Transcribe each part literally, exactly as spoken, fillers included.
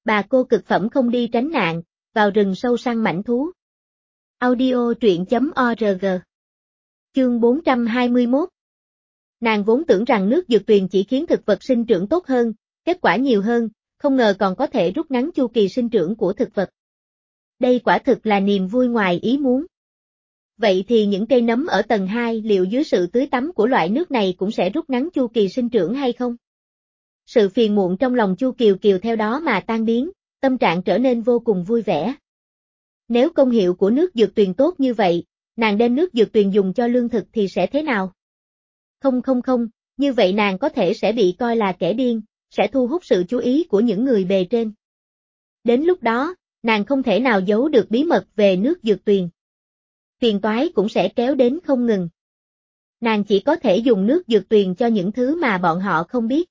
Bà cô cực phẩm không đi tránh nạn, vào rừng sâu săn mãnh thú. Audio truyện chấm org. Chương bốn trăm hai mươi mốt. Nàng vốn tưởng rằng nước dược tuyền chỉ khiến thực vật sinh trưởng tốt hơn, kết quả nhiều hơn, không ngờ còn có thể rút ngắn chu kỳ sinh trưởng của thực vật. Đây quả thực là niềm vui ngoài ý muốn. Vậy thì những cây nấm ở tầng hai liệu dưới sự tưới tắm của loại nước này cũng sẽ rút ngắn chu kỳ sinh trưởng hay không? Sự phiền muộn trong lòng Chu Kiều Kiều theo đó mà tan biến, tâm trạng trở nên vô cùng vui vẻ. Nếu công hiệu của nước dược tuyền tốt như vậy, nàng đem nước dược tuyền dùng cho lương thực thì sẽ thế nào? Không không không, như vậy nàng có thể sẽ bị coi là kẻ điên, sẽ thu hút sự chú ý của những người bề trên. Đến lúc đó, nàng không thể nào giấu được bí mật về nước dược tuyền. Phiền toái cũng sẽ kéo đến không ngừng. Nàng chỉ có thể dùng nước dược tuyền cho những thứ mà bọn họ không biết.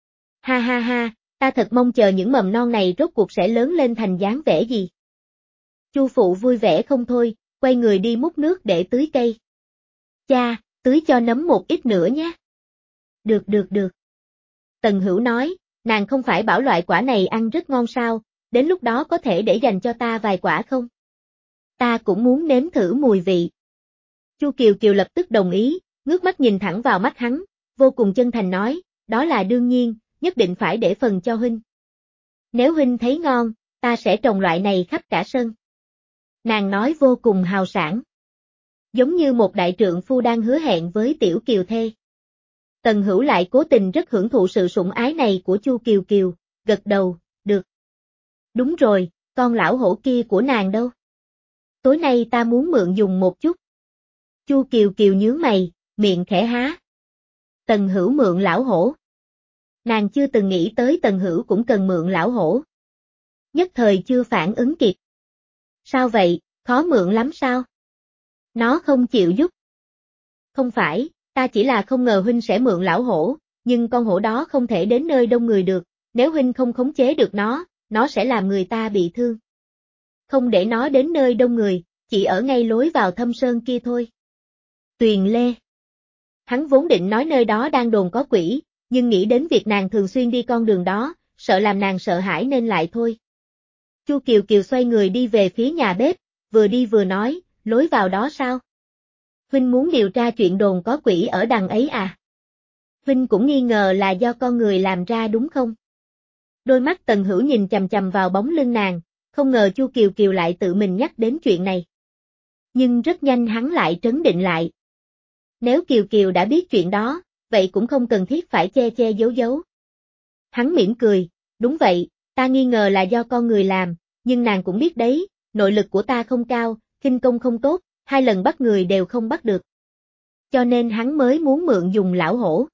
Ha ha ha, ta thật mong chờ những mầm non này rốt cuộc sẽ lớn lên thành dáng vẻ gì. Chu phụ vui vẻ không thôi, quay người đi múc nước để tưới cây. Cha, tưới cho nấm một ít nữa nhé. Được được được. Tần Hữu nói, nàng không phải bảo loại quả này ăn rất ngon sao, đến lúc đó có thể để dành cho ta vài quả không? Ta cũng muốn nếm thử mùi vị. Chu Kiều Kiều lập tức đồng ý, ngước mắt nhìn thẳng vào mắt hắn, vô cùng chân thành nói, đó là đương nhiên, nhất định phải để phần cho huynh. Nếu huynh thấy ngon, ta sẽ trồng loại này khắp cả sân. Nàng nói vô cùng hào sảng. Giống như một đại trượng phu đang hứa hẹn với tiểu kiều thê. Tần Hữu lại cố tình rất hưởng thụ sự sủng ái này của Chu Kiều Kiều, gật đầu, được. Đúng rồi, con lão hổ kia của nàng đâu? Tối nay ta muốn mượn dùng một chút. Chu Kiều Kiều nhướng mày, miệng khẽ há. Tần Hữu mượn lão hổ. Nàng chưa từng nghĩ tới Tần Hữu cũng cần mượn lão hổ. Nhất thời chưa phản ứng kịp. Sao vậy, khó mượn lắm sao? Nó không chịu giúp. Không phải, ta chỉ là không ngờ huynh sẽ mượn lão hổ, nhưng con hổ đó không thể đến nơi đông người được, nếu huynh không khống chế được nó, nó sẽ làm người ta bị thương. Không để nó đến nơi đông người, chỉ ở ngay lối vào thâm sơn kia thôi. Tuyền Lê. Hắn vốn định nói nơi đó đang đồn có quỷ, nhưng nghĩ đến việc nàng thường xuyên đi con đường đó, sợ làm nàng sợ hãi nên lại thôi. Chu Kiều Kiều xoay người đi về phía nhà bếp, vừa đi vừa nói, lối vào đó sao? Huynh muốn điều tra chuyện đồn có quỷ ở đằng ấy à? Huynh cũng nghi ngờ là do con người làm ra đúng không? Đôi mắt Tần Hữu nhìn chằm chằm vào bóng lưng nàng, không ngờ Chu Kiều Kiều lại tự mình nhắc đến chuyện này. Nhưng rất nhanh hắn lại trấn định lại. Nếu Kiều Kiều đã biết chuyện đó, vậy cũng không cần thiết phải che che giấu giấu. Hắn mỉm cười, đúng vậy, ta nghi ngờ là do con người làm, nhưng nàng cũng biết đấy, nội lực của ta không cao, khinh công không tốt, hai lần bắt người đều không bắt được. Cho nên hắn mới muốn mượn dùng lão hổ.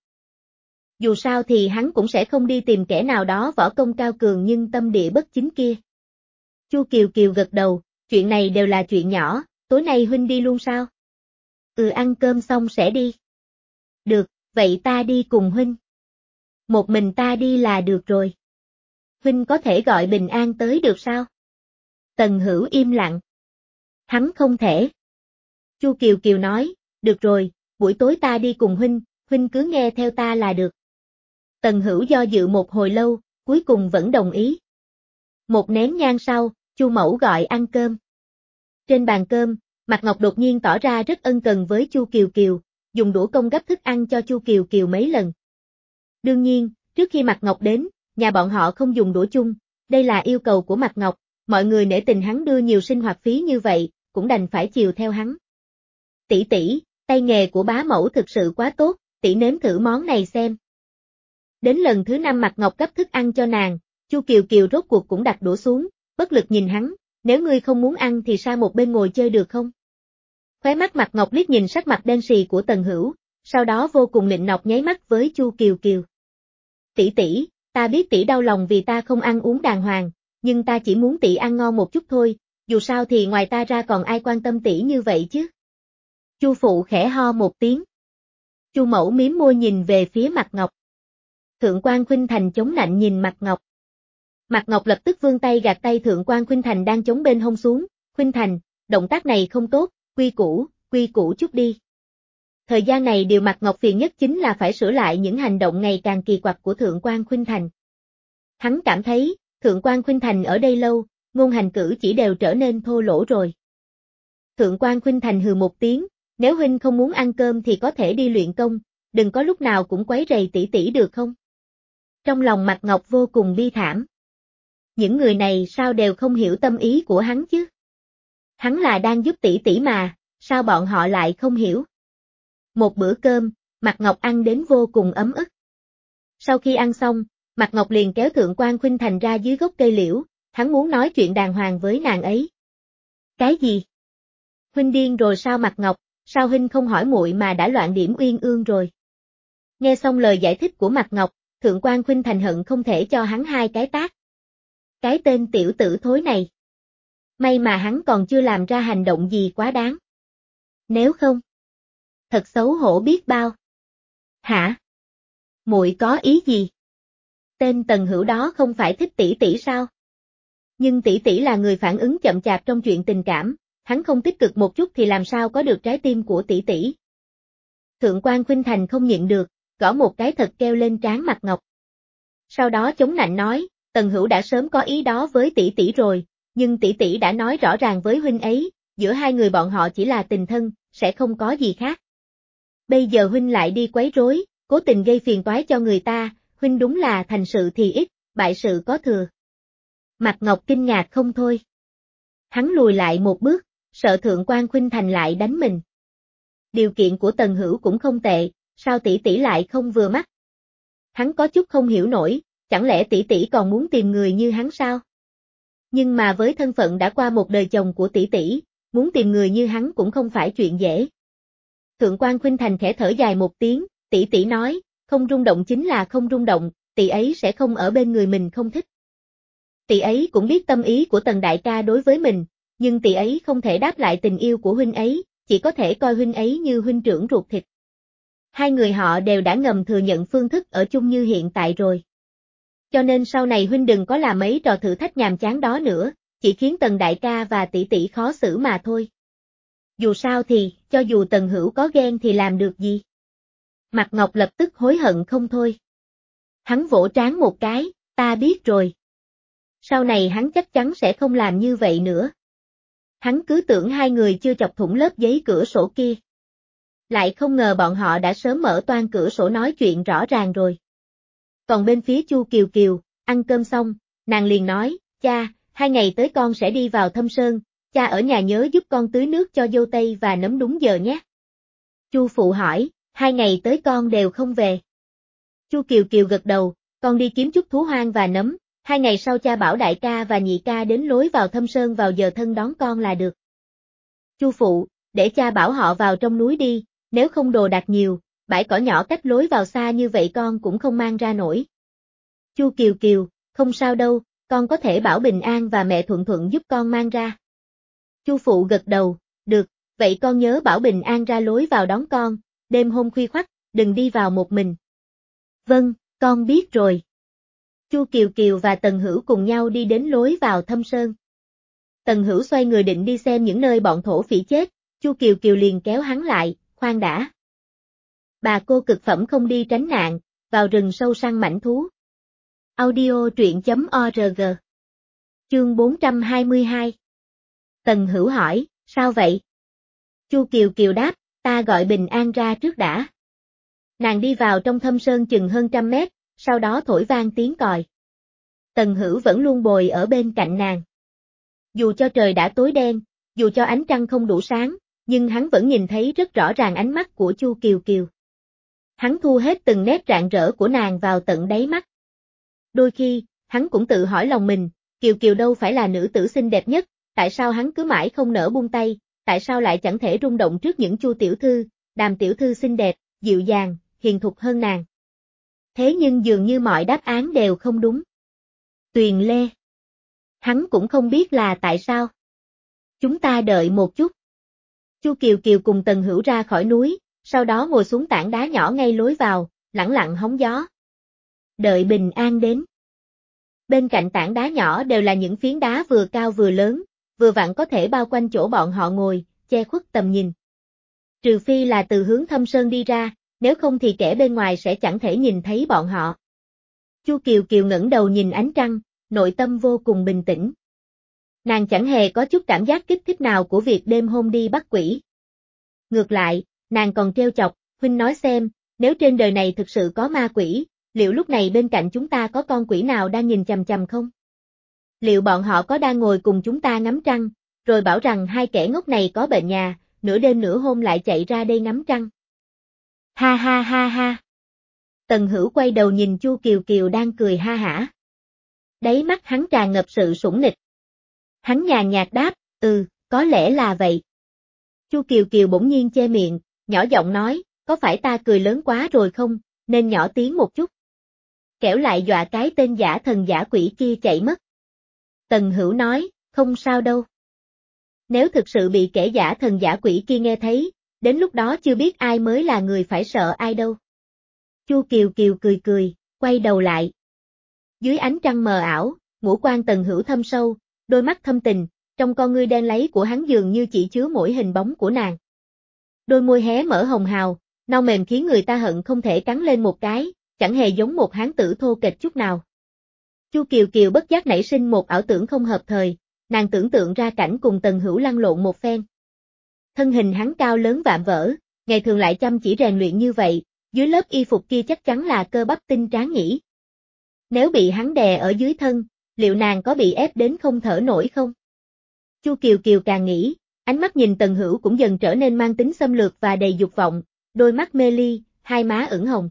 Dù sao thì hắn cũng sẽ không đi tìm kẻ nào đó võ công cao cường nhưng tâm địa bất chính kia. Chu Kiều Kiều gật đầu, chuyện này đều là chuyện nhỏ, tối nay huynh đi luôn sao? Ừ, ăn cơm xong sẽ đi. Được, vậy ta đi cùng huynh. Một mình ta đi là được rồi. Huynh có thể gọi Bình An tới được sao? Tần Hữu im lặng. Hắn không thể. Chu Kiều Kiều nói, được rồi, buổi tối ta đi cùng huynh, huynh cứ nghe theo ta là được. Tần Hữu do dự một hồi lâu, cuối cùng vẫn đồng ý. Một nén nhang sau, Chu Mẫu gọi ăn cơm. Trên bàn cơm, Mạc Ngọc đột nhiên tỏ ra rất ân cần với Chu Kiều Kiều, dùng đũa công gấp thức ăn cho Chu Kiều Kiều mấy lần. Đương nhiên, trước khi Mạc Ngọc đến, nhà bọn họ không dùng đũa chung, đây là yêu cầu của Mạc Ngọc, mọi người nể tình hắn đưa nhiều sinh hoạt phí như vậy, cũng đành phải chiều theo hắn. Tỷ tỷ, tay nghề của bá mẫu thực sự quá tốt, tỷ nếm thử món này xem. Đến lần thứ năm Mạc Ngọc gấp thức ăn cho nàng, Chu Kiều Kiều rốt cuộc cũng đặt đũa xuống, bất lực nhìn hắn, nếu ngươi không muốn ăn thì sang một bên ngồi chơi được không? Khóe mắt Mạc Ngọc liếc nhìn sắc mặt đen sì của Tần Hữu, sau đó vô cùng nịnh nọt nháy mắt với Chu Kiều Kiều. Tỷ tỷ, ta biết tỷ đau lòng vì ta không ăn uống đàng hoàng, nhưng ta chỉ muốn tỷ ăn ngon một chút thôi, dù sao thì ngoài ta ra còn ai quan tâm tỷ như vậy chứ? Chu phụ khẽ ho một tiếng. Chu Mẫu mím môi nhìn về phía Mạc Ngọc. Thượng quan Khuynh Thành chống nạnh nhìn Mạc Ngọc. Mạc Ngọc lập tức vươn tay gạt tay Thượng quan Khuynh Thành đang chống bên hông xuống, Khuynh Thành, động tác này không tốt, quy củ, quy củ chút đi. Thời gian này điều Mạc Ngọc phiền nhất chính là phải sửa lại những hành động ngày càng kỳ quặc của Thượng quan Khuynh Thành. Hắn cảm thấy, Thượng quan Khuynh Thành ở đây lâu, ngôn hành cử chỉ đều trở nên thô lỗ rồi. Thượng quan Khuynh Thành hừ một tiếng, nếu huynh không muốn ăn cơm thì có thể đi luyện công, đừng có lúc nào cũng quấy rầy tỷ tỷ được không? Trong lòng Mạc Ngọc vô cùng bi thảm. Những người này sao đều không hiểu tâm ý của hắn chứ? Hắn là đang giúp tỷ tỷ mà, sao bọn họ lại không hiểu? Một bữa cơm, Mạc Ngọc ăn đến vô cùng ấm ức. Sau khi ăn xong, Mạc Ngọc liền kéo Thượng quan Khuynh Thành ra dưới gốc cây liễu, hắn muốn nói chuyện đàng hoàng với nàng ấy. Cái gì? Huynh điên rồi sao Mạc Ngọc, sao huynh không hỏi muội mà đã loạn điểm uyên ương rồi? Nghe xong lời giải thích của Mạc Ngọc, Thượng quan Khuynh Thành hận không thể cho hắn hai cái tát. Cái tên tiểu tử thối này. May mà hắn còn chưa làm ra hành động gì quá đáng. Nếu không, thật xấu hổ biết bao. Hả? Muội có ý gì? Tên Tần Hữu đó không phải thích tỷ tỷ sao? Nhưng tỷ tỷ là người phản ứng chậm chạp trong chuyện tình cảm, hắn không tích cực một chút thì làm sao có được trái tim của tỷ tỷ. Thượng quan Khuynh Thành không nhịn được, gõ một cái thật keo lên trán Mạc Ngọc. Sau đó chống nạnh nói, Tần Hữu đã sớm có ý đó với tỷ tỷ rồi, nhưng tỷ tỷ đã nói rõ ràng với huynh ấy, giữa hai người bọn họ chỉ là tình thân, sẽ không có gì khác. Bây giờ huynh lại đi quấy rối, cố tình gây phiền toái cho người ta, huynh đúng là thành sự thì ít, bại sự có thừa. Mạc Ngọc kinh ngạc không thôi. Hắn lùi lại một bước, sợ Thượng quan Khuynh Thành lại đánh mình. Điều kiện của Tần Hữu cũng không tệ, sao tỷ tỷ lại không vừa mắt? Hắn có chút không hiểu nổi, chẳng lẽ tỷ tỷ còn muốn tìm người như hắn sao? Nhưng mà với thân phận đã qua một đời chồng của tỷ tỷ, muốn tìm người như hắn cũng không phải chuyện dễ. Thượng quan Khuynh Thành khẽ thở dài một tiếng, tỷ tỷ nói, không rung động chính là không rung động, tỷ ấy sẽ không ở bên người mình không thích. Tỷ ấy cũng biết tâm ý của Tần đại ca đối với mình, nhưng tỷ ấy không thể đáp lại tình yêu của huynh ấy, chỉ có thể coi huynh ấy như huynh trưởng ruột thịt. Hai người họ đều đã ngầm thừa nhận phương thức ở chung như hiện tại rồi. Cho nên sau này huynh đừng có làm mấy trò thử thách nhàm chán đó nữa, chỉ khiến Tần đại ca và tỷ tỷ khó xử mà thôi. Dù sao thì, cho dù Tần Hữu có ghen thì làm được gì? Mạc Ngọc lập tức hối hận không thôi. Hắn vỗ trán một cái, ta biết rồi. Sau này hắn chắc chắn sẽ không làm như vậy nữa. Hắn cứ tưởng hai người chưa chọc thủng lớp giấy cửa sổ kia. Lại không ngờ bọn họ đã sớm mở toang cửa sổ nói chuyện rõ ràng rồi. Còn bên phía Chu Kiều Kiều, ăn cơm xong, nàng liền nói, cha, hai ngày tới con sẽ đi vào Thâm Sơn, cha ở nhà nhớ giúp con tưới nước cho dâu tây và nấm đúng giờ nhé. Chu phụ hỏi, hai ngày tới con đều không về. Chu Kiều Kiều gật đầu, con đi kiếm chút thú hoang và nấm, hai ngày sau cha bảo đại ca và nhị ca đến lối vào Thâm Sơn vào giờ thân đón con là được. Chu phụ, để cha bảo họ vào trong núi đi, nếu không đồ đạc nhiều, bãi cỏ nhỏ cách lối vào xa như vậy con cũng không mang ra nổi. Chu Kiều Kiều, không sao đâu, con có thể bảo Bình An và mẹ Thuận Thuận giúp con mang ra. Chu phụ gật đầu, được, vậy con nhớ bảo Bình An ra lối vào đón con, đêm hôm khuya khoắt, đừng đi vào một mình. Vâng, con biết rồi. Chu Kiều Kiều và Tần Hữu cùng nhau đi đến lối vào Thâm Sơn. Tần Hữu xoay người định đi xem những nơi bọn thổ phỉ chết, Chu Kiều Kiều liền kéo hắn lại, khoan đã. Bà cô cực phẩm không đi tránh nạn, vào rừng sâu săn mãnh thú. Audio truyện chấm org. Chương bốn trăm hai mươi hai. Tần Hữu hỏi, sao vậy? Chu Kiều Kiều đáp, ta gọi Bình An ra trước đã. Nàng đi vào trong Thâm Sơn chừng hơn trăm mét, sau đó thổi vang tiếng còi. Tần Hữu vẫn luôn bồi ở bên cạnh nàng. Dù cho trời đã tối đen, dù cho ánh trăng không đủ sáng, nhưng hắn vẫn nhìn thấy rất rõ ràng ánh mắt của Chu Kiều Kiều. Hắn thu hết từng nét rạng rỡ của nàng vào tận đáy mắt. Đôi khi, hắn cũng tự hỏi lòng mình, Kiều Kiều đâu phải là nữ tử xinh đẹp nhất, tại sao hắn cứ mãi không nỡ buông tay, tại sao lại chẳng thể rung động trước những Chu tiểu thư, Đàm tiểu thư xinh đẹp, dịu dàng, hiền thục hơn nàng. Thế nhưng dường như mọi đáp án đều không đúng. Tuyền Lê. Hắn cũng không biết là tại sao. Chúng ta đợi một chút. Chu Kiều Kiều cùng Tần Hữu ra khỏi núi, sau đó ngồi xuống tảng đá nhỏ ngay lối vào, lẳng lặng hóng gió. Đợi Bình An đến. Bên cạnh tảng đá nhỏ đều là những phiến đá vừa cao vừa lớn, vừa vặn có thể bao quanh chỗ bọn họ ngồi, che khuất tầm nhìn. Trừ phi là từ hướng Thâm Sơn đi ra, nếu không thì kẻ bên ngoài sẽ chẳng thể nhìn thấy bọn họ. Chu Kiều Kiều ngẩng đầu nhìn ánh trăng, nội tâm vô cùng bình tĩnh. Nàng chẳng hề có chút cảm giác kích thích nào của việc đêm hôm đi bắt quỷ. Ngược lại, nàng còn trêu chọc, huynh nói xem, nếu trên đời này thực sự có ma quỷ, liệu lúc này bên cạnh chúng ta có con quỷ nào đang nhìn chằm chằm không? Liệu bọn họ có đang ngồi cùng chúng ta ngắm trăng, rồi bảo rằng hai kẻ ngốc này có bệnh nhà, nửa đêm nửa hôm lại chạy ra đây ngắm trăng? Ha ha ha ha. Tần Hữu quay đầu nhìn Chu Kiều Kiều đang cười ha hả. Đáy mắt hắn tràn ngập sự sủng nịch. Hắn nhàn nhạt đáp, ừ, có lẽ là vậy. Chu Kiều Kiều bỗng nhiên che miệng, nhỏ giọng nói, có phải ta cười lớn quá rồi không, nên nhỏ tiếng một chút. Kẻo lại dọa cái tên giả thần giả quỷ kia chạy mất. Tần Hữu nói, không sao đâu. Nếu thực sự bị kẻ giả thần giả quỷ kia nghe thấy, đến lúc đó chưa biết ai mới là người phải sợ ai đâu. Chu Kiều Kiều cười cười, quay đầu lại. Dưới ánh trăng mờ ảo, ngũ quan Tần Hữu thâm sâu, đôi mắt thâm tình, trong con ngươi đen láy của hắn dường như chỉ chứa mỗi hình bóng của nàng. Đôi môi hé mở hồng hào, nâu mềm khiến người ta hận không thể cắn lên một cái, chẳng hề giống một hán tử thô kệch chút nào. Chu Kiều Kiều bất giác nảy sinh một ảo tưởng không hợp thời, nàng tưởng tượng ra cảnh cùng Tần Hữu lăn lộn một phen. Thân hình hắn cao lớn vạm vỡ, ngày thường lại chăm chỉ rèn luyện như vậy, dưới lớp y phục kia chắc chắn là cơ bắp tinh tráng nhỉ. Nếu bị hắn đè ở dưới thân, liệu nàng có bị ép đến không thở nổi không? Chu Kiều Kiều càng nghĩ, ánh mắt nhìn Tần Hữu cũng dần trở nên mang tính xâm lược và đầy dục vọng, đôi mắt mê ly, hai má ửng hồng.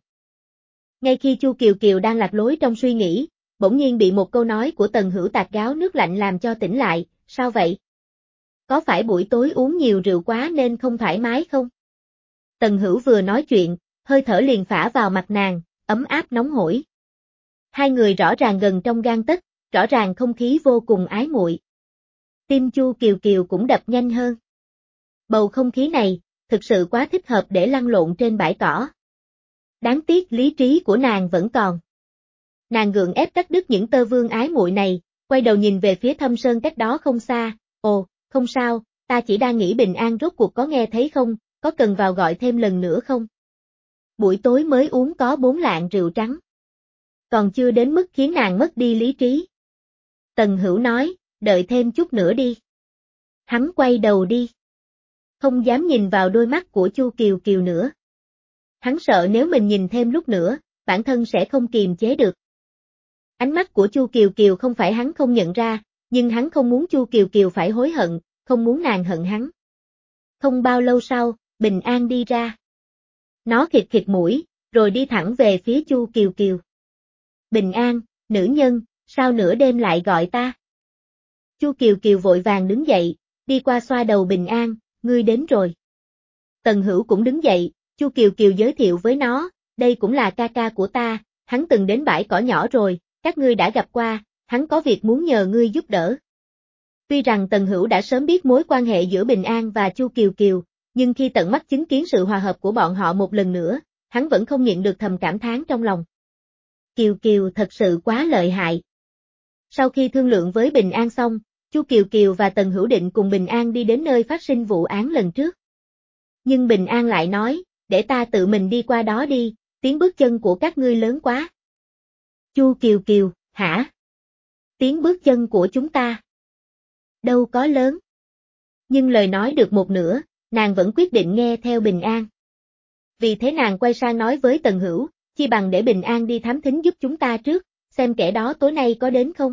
Ngay khi Chu Kiều Kiều đang lạc lối trong suy nghĩ, bỗng nhiên bị một câu nói của Tần Hữu tạt gáo nước lạnh làm cho tỉnh lại, sao vậy? Có phải buổi tối uống nhiều rượu quá nên không thoải mái không? Tần Hữu vừa nói chuyện, hơi thở liền phả vào mặt nàng, ấm áp nóng hổi. Hai người rõ ràng gần trong gang tấc, rõ ràng không khí vô cùng ái muội. Tim Chu Kiều Kiều cũng đập nhanh hơn. Bầu không khí này, thực sự quá thích hợp để lăn lộn trên bãi cỏ. Đáng tiếc lý trí của nàng vẫn còn. Nàng gượng ép cắt đứt những tơ vương ái muội này, quay đầu nhìn về phía Thâm Sơn cách đó không xa, ồ, không sao, ta chỉ đang nghĩ bình an rốt cuộc có nghe thấy không, có cần vào gọi thêm lần nữa không? Buổi tối mới uống có bốn lạng rượu trắng. Còn chưa đến mức khiến nàng mất đi lý trí. Tần Hữu nói, đợi thêm chút nữa đi. Hắn quay đầu đi. Không dám nhìn vào đôi mắt của Chu Kiều Kiều nữa. Hắn sợ nếu mình nhìn thêm lúc nữa, bản thân sẽ không kiềm chế được. Ánh mắt của Chu Kiều Kiều không phải hắn không nhận ra, nhưng hắn không muốn Chu Kiều Kiều phải hối hận, không muốn nàng hận hắn. Không bao lâu sau, Bình An đi ra. Nó khịt khịt mũi, rồi đi thẳng về phía Chu Kiều Kiều. Bình An, nữ nhân, sao nửa đêm lại gọi ta? Chu Kiều Kiều vội vàng đứng dậy, đi qua xoa đầu Bình An, ngươi đến rồi. Tần Hữu cũng đứng dậy, Chu Kiều Kiều giới thiệu với nó, đây cũng là ca ca của ta, hắn từng đến bãi cỏ nhỏ rồi, các ngươi đã gặp qua, hắn có việc muốn nhờ ngươi giúp đỡ. Tuy rằng Tần Hữu đã sớm biết mối quan hệ giữa Bình An và Chu Kiều Kiều, nhưng khi tận mắt chứng kiến sự hòa hợp của bọn họ một lần nữa, hắn vẫn không nhịn được thầm cảm thán trong lòng. Kiều Kiều thật sự quá lợi hại. Sau khi thương lượng với Bình An xong, Chu Kiều Kiều và Tần Hữu định cùng Bình An đi đến nơi phát sinh vụ án lần trước. Nhưng Bình An lại nói, để ta tự mình đi qua đó đi, tiếng bước chân của các ngươi lớn quá. Chu Kiều Kiều, hả? Tiếng bước chân của chúng ta? Đâu có lớn. Nhưng lời nói được một nửa, nàng vẫn quyết định nghe theo Bình An. Vì thế nàng quay sang nói với Tần Hữu, chi bằng để Bình An đi thám thính giúp chúng ta trước, xem kẻ đó tối nay có đến không.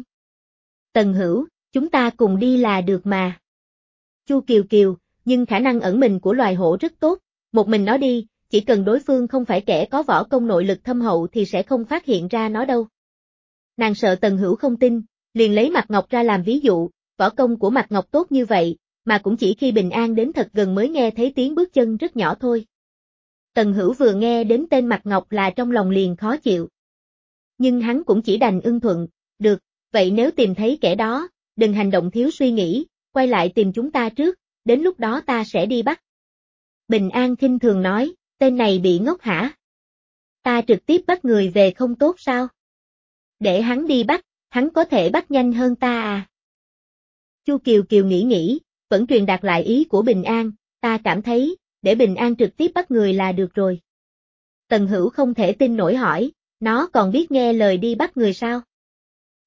Tần Hữu, chúng ta cùng đi là được mà. Chu Kiều Kiều, nhưng khả năng ẩn mình của loài hổ rất tốt, một mình nó đi, chỉ cần đối phương không phải kẻ có võ công nội lực thâm hậu thì sẽ không phát hiện ra nó đâu. Nàng sợ Tần Hữu không tin, liền lấy Mạc Ngọc ra làm ví dụ, võ công của Mạc Ngọc tốt như vậy, mà cũng chỉ khi Bình An đến thật gần mới nghe thấy tiếng bước chân rất nhỏ thôi. Tần Hữu vừa nghe đến tên Mạc Ngọc là trong lòng liền khó chịu. Nhưng hắn cũng chỉ đành ưng thuận, được, vậy nếu tìm thấy kẻ đó, đừng hành động thiếu suy nghĩ, quay lại tìm chúng ta trước, đến lúc đó ta sẽ đi bắt. Bình An khinh thường nói, tên này bị ngốc hả? Ta trực tiếp bắt người về không tốt sao? Để hắn đi bắt, hắn có thể bắt nhanh hơn ta à? Chu Kiều Kiều nghĩ nghĩ, vẫn truyền đạt lại ý của Bình An, ta cảm thấy, để Bình An trực tiếp bắt người là được rồi. Tần Hữu không thể tin nổi hỏi, nó còn biết nghe lời đi bắt người sao?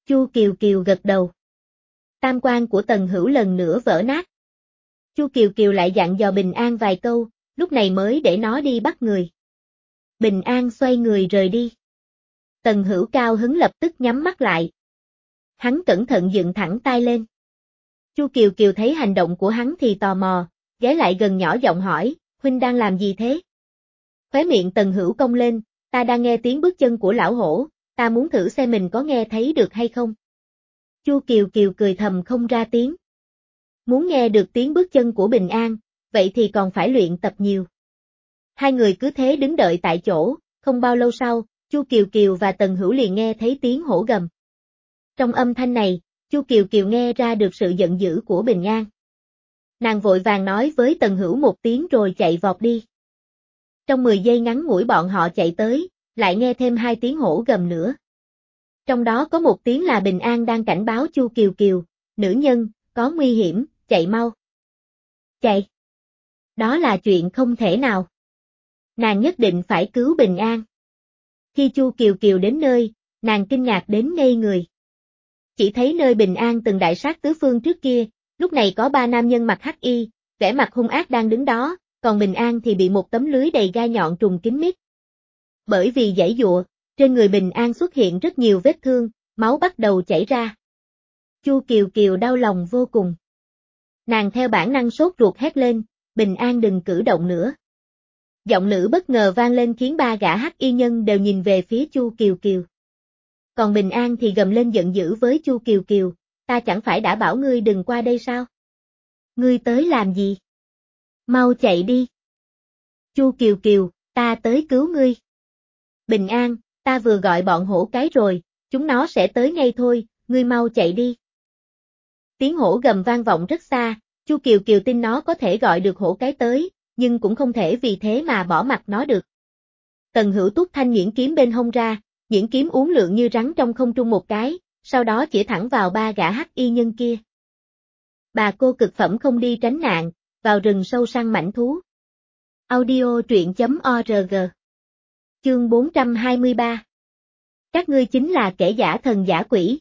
Chu Kiều Kiều gật đầu. Tam quan của Tần Hữu lần nữa vỡ nát. Chu Kiều Kiều lại dặn dò Bình An vài câu, lúc này mới để nó đi bắt người. Bình An xoay người rời đi. Tần Hữu cao hứng lập tức nhắm mắt lại. Hắn cẩn thận dựng thẳng tay lên. Chu Kiều Kiều thấy hành động của hắn thì tò mò, ghé lại gần nhỏ giọng hỏi, huynh đang làm gì thế? Khóe miệng Tần Hữu cong lên, ta đang nghe tiếng bước chân của lão hổ, ta muốn thử xem mình có nghe thấy được hay không. Chu Kiều Kiều cười thầm không ra tiếng. Muốn nghe được tiếng bước chân của Bình An, vậy thì còn phải luyện tập nhiều. Hai người cứ thế đứng đợi tại chỗ, không bao lâu sau, Chu Kiều Kiều và Tần Hữu liền nghe thấy tiếng hổ gầm. Trong âm thanh này, Chu Kiều Kiều nghe ra được sự giận dữ của Bình An. Nàng vội vàng nói với Tần Hữu một tiếng rồi chạy vọt đi. Trong mười giây ngắn ngủi bọn họ chạy tới, lại nghe thêm hai tiếng hổ gầm nữa. Trong đó có một tiếng là Bình An đang cảnh báo Chu Kiều Kiều, nữ nhân, có nguy hiểm, chạy mau. Chạy. Đó là chuyện không thể nào. Nàng nhất định phải cứu Bình An. Khi Chu Kiều Kiều đến nơi, nàng kinh ngạc đến ngây người. Chỉ thấy nơi Bình An từng đại sát tứ phương trước kia, lúc này có ba nam nhân mặc hắc y, vẻ mặt hung ác đang đứng đó, còn Bình An thì bị một tấm lưới đầy gai nhọn trùng kín mít. Bởi vì giãy giụa, trên người Bình An xuất hiện rất nhiều vết thương, máu bắt đầu chảy ra. Chu Kiều Kiều đau lòng vô cùng. Nàng theo bản năng sốt ruột hét lên, Bình An đừng cử động nữa. Giọng nữ bất ngờ vang lên khiến ba gã hắc y nhân đều nhìn về phía Chu Kiều Kiều. Còn Bình An thì gầm lên giận dữ với Chu Kiều Kiều, ta chẳng phải đã bảo ngươi đừng qua đây sao? Ngươi tới làm gì? Mau chạy đi. Chu Kiều Kiều, ta tới cứu ngươi. Bình An, ta vừa gọi bọn hổ cái rồi, chúng nó sẽ tới ngay thôi, ngươi mau chạy đi. Tiếng hổ gầm vang vọng rất xa, Chu Kiều Kiều tin nó có thể gọi được hổ cái tới, nhưng cũng không thể vì thế mà bỏ mặc nó được. Tần Hữu rút thanh nhuyễn kiếm bên hông ra, nhuyễn kiếm uốn lượn như rắn trong không trung một cái, sau đó chĩa thẳng vào ba gã hắc y nhân kia. Bà cô cực phẩm không đi tránh nạn, vào rừng sâu săn mãnh thú. Audio truyện chấm org. Chương bốn trăm hai mươi ba. Các ngươi chính là kẻ giả thần giả quỷ.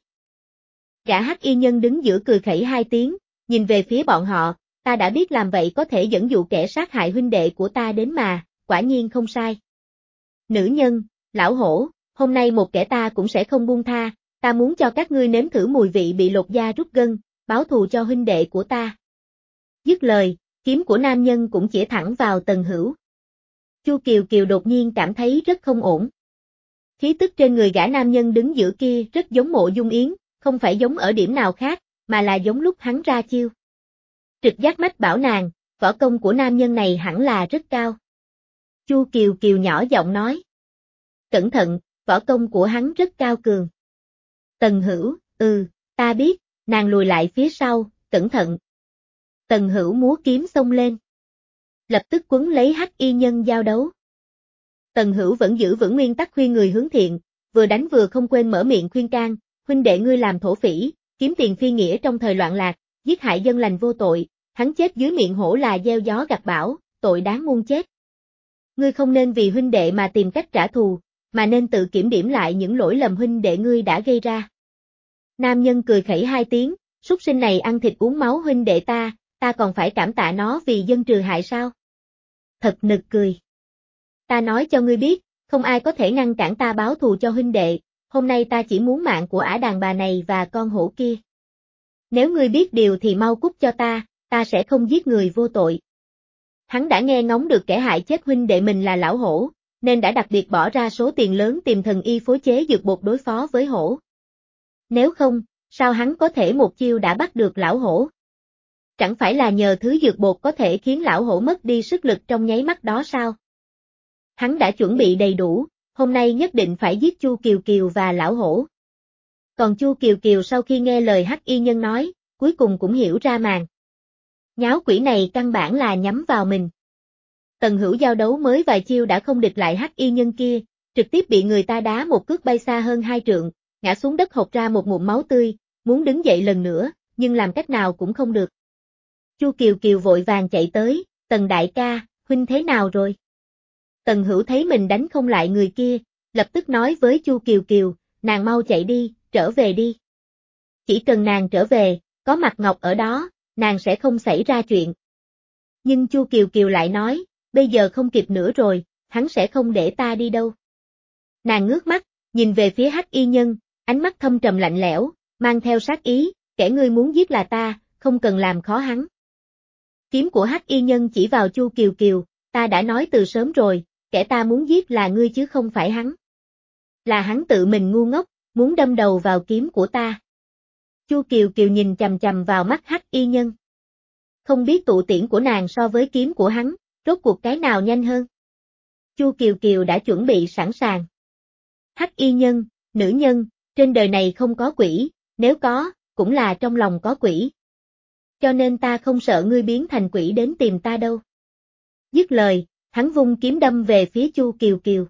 Gã hắc y nhân đứng giữa cười khẩy hai tiếng, nhìn về phía bọn họ, ta đã biết làm vậy có thể dẫn dụ kẻ sát hại huynh đệ của ta đến mà, quả nhiên không sai. Nữ nhân, lão hổ, hôm nay một kẻ ta cũng sẽ không buông tha, ta muốn cho các ngươi nếm thử mùi vị bị lột da rút gân, báo thù cho huynh đệ của ta. Dứt lời, kiếm của nam nhân cũng chĩa thẳng vào Tần Hữu. Chu Kiều Kiều đột nhiên cảm thấy rất không ổn. Khí tức trên người gã nam nhân đứng giữa kia rất giống Mộ Dung Yến, không phải giống ở điểm nào khác, mà là giống lúc hắn ra chiêu. Trực giác mách bảo nàng, võ công của nam nhân này hẳn là rất cao. Chu Kiều Kiều nhỏ giọng nói. Cẩn thận, võ công của hắn rất cao cường. Tần Hữu, ừ, ta biết, nàng lùi lại phía sau, cẩn thận. Tần Hữu múa kiếm xông lên. Lập tức quấn lấy hắc y nhân giao đấu. Tần Hữu vẫn giữ vững nguyên tắc khuyên người hướng thiện, vừa đánh vừa không quên mở miệng khuyên can, huynh đệ ngươi làm thổ phỉ, kiếm tiền phi nghĩa trong thời loạn lạc, giết hại dân lành vô tội, hắn chết dưới miệng hổ là gieo gió gặt bão, tội đáng muôn chết. Ngươi không nên vì huynh đệ mà tìm cách trả thù, mà nên tự kiểm điểm lại những lỗi lầm huynh đệ ngươi đã gây ra. Nam nhân cười khẩy hai tiếng, súc sinh này ăn thịt uống máu huynh đệ ta, ta còn phải cảm tạ nó vì dân trừ hại sao? Thật nực cười. Ta nói cho ngươi biết, không ai có thể ngăn cản ta báo thù cho huynh đệ, hôm nay ta chỉ muốn mạng của ả đàn bà này và con hổ kia. Nếu ngươi biết điều thì mau cút cho ta, ta sẽ không giết người vô tội. Hắn đã nghe ngóng được kẻ hại chết huynh đệ mình là lão hổ, nên đã đặc biệt bỏ ra số tiền lớn tìm thần y phối chế dược bột đối phó với hổ. Nếu không, sao hắn có thể một chiêu đã bắt được lão hổ? Chẳng phải là nhờ thứ dược bột có thể khiến lão hổ mất đi sức lực trong nháy mắt đó sao? Hắn đã chuẩn bị đầy đủ, hôm nay nhất định phải giết Chu Kiều Kiều và lão hổ. Còn Chu Kiều Kiều sau khi nghe lời hắc y nhân nói, cuối cùng cũng hiểu ra màn. Nháo quỷ này căn bản là nhắm vào mình. Tần Hữu giao đấu mới vài chiêu đã không địch lại hắc y nhân kia, trực tiếp bị người ta đá một cước bay xa hơn hai trượng, ngã xuống đất hộc ra một ngụm máu tươi, muốn đứng dậy lần nữa, nhưng làm cách nào cũng không được. Chu Kiều Kiều vội vàng chạy tới, Tần đại ca, huynh thế nào rồi? Tần Hữu thấy mình đánh không lại người kia, lập tức nói với Chu Kiều Kiều, nàng mau chạy đi, trở về đi. Chỉ cần nàng trở về, có Mặt Ngọc ở đó, nàng sẽ không xảy ra chuyện. Nhưng Chu Kiều Kiều lại nói, bây giờ không kịp nữa rồi, hắn sẽ không để ta đi đâu. Nàng ngước mắt, nhìn về phía Hắc Y Nhân, ánh mắt thâm trầm lạnh lẽo, mang theo sát ý, kẻ ngươi muốn giết là ta, không cần làm khó hắn. Kiếm của Hắc Y Nhân chỉ vào Chu Kiều Kiều, ta đã nói từ sớm rồi, kẻ ta muốn giết là ngươi chứ không phải hắn. Là hắn tự mình ngu ngốc, muốn đâm đầu vào kiếm của ta. Chu Kiều Kiều nhìn chằm chằm vào mắt Hắc Y Nhân. Không biết tụ tiễn của nàng so với kiếm của hắn, rốt cuộc cái nào nhanh hơn. Chu Kiều Kiều đã chuẩn bị sẵn sàng. Hắc Y Nhân, nữ nhân, trên đời này không có quỷ, nếu có, cũng là trong lòng có quỷ. Cho nên ta không sợ ngươi biến thành quỷ đến tìm ta đâu. Dứt lời, hắn vung kiếm đâm về phía Chu Kiều Kiều.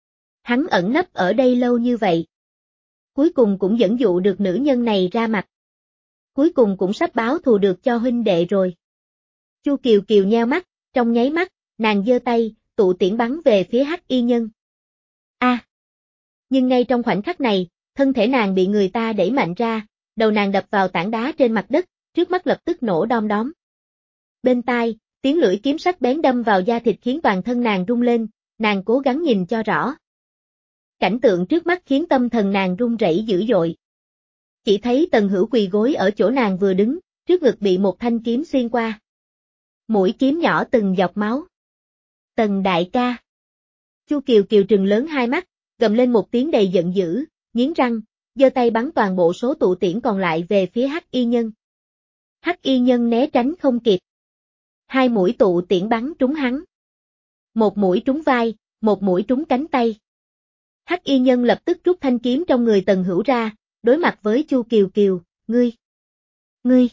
Hắn ẩn nấp ở đây lâu như vậy. Cuối cùng cũng dẫn dụ được nữ nhân này ra mặt. Cuối cùng cũng sắp báo thù được cho huynh đệ rồi. Chu Kiều Kiều nheo mắt, trong nháy mắt, nàng giơ tay, tụ tiễn bắn về phía Hắc Y Nhân. A! À, nhưng ngay trong khoảnh khắc này, thân thể nàng bị người ta đẩy mạnh ra, đầu nàng đập vào tảng đá trên mặt đất, trước mắt lập tức nổ đom đóm. Bên tai, tiếng lưỡi kiếm sắc bén đâm vào da thịt khiến toàn thân nàng rung lên, nàng cố gắng nhìn cho rõ. Cảnh tượng trước mắt khiến tâm thần nàng run rẩy dữ dội. Chỉ thấy Tần Hữu quỳ gối ở chỗ nàng vừa đứng, trước ngực bị một thanh kiếm xuyên qua. Mũi kiếm nhỏ từng giọt máu. Tần đại ca. Chu Kiều Kiều trừng lớn hai mắt, gầm lên một tiếng đầy giận dữ, nghiến răng, giơ tay bắn toàn bộ số tụ tiễn còn lại về phía Hắc Y Nhân. Hắc Y Nhân né tránh không kịp. Hai mũi tụ tiễn bắn trúng hắn. Một mũi trúng vai, một mũi trúng cánh tay. Hắc Y Nhân lập tức rút thanh kiếm trong người Tần Hữu ra, đối mặt với Chu Kiều Kiều, ngươi, ngươi.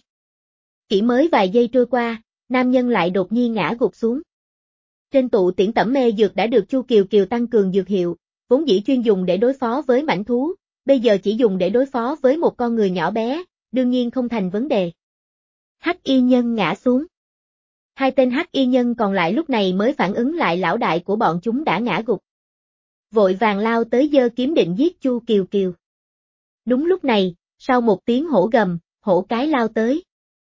Chỉ mới vài giây trôi qua, nam nhân lại đột nhiên ngã gục xuống. Trên tụ tiễn tẩm mê dược đã được Chu Kiều Kiều tăng cường dược hiệu, vốn dĩ chuyên dùng để đối phó với mãnh thú, bây giờ chỉ dùng để đối phó với một con người nhỏ bé, đương nhiên không thành vấn đề. Hắc Y Nhân ngã xuống. Hai tên Hắc Y Nhân còn lại lúc này mới phản ứng lại lão đại của bọn chúng đã ngã gục. Vội vàng lao tới giơ kiếm định giết Chu Kiều Kiều. Đúng lúc này, sau một tiếng hổ gầm, hổ cái lao tới.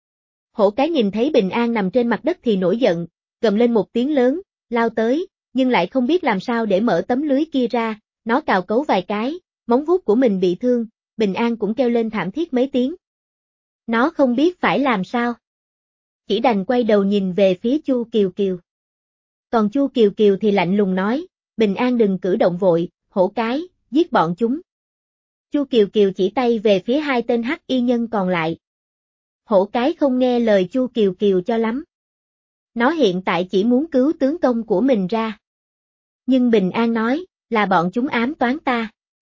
Hổ cái nhìn thấy Bình An nằm trên mặt đất thì nổi giận, gầm lên một tiếng lớn, lao tới, nhưng lại không biết làm sao để mở tấm lưới kia ra, nó cào cấu vài cái, móng vuốt của mình bị thương, Bình An cũng kêu lên thảm thiết mấy tiếng. Nó không biết phải làm sao. Chỉ đành quay đầu nhìn về phía Chu Kiều Kiều. Còn Chu Kiều Kiều thì lạnh lùng nói, Bình An đừng cử động vội, hổ cái, giết bọn chúng. Chu Kiều Kiều chỉ tay về phía hai tên Hắc Y Nhân còn lại. Hổ cái không nghe lời Chu Kiều Kiều cho lắm. Nó hiện tại chỉ muốn cứu tướng công của mình ra. Nhưng Bình An nói, là bọn chúng ám toán ta.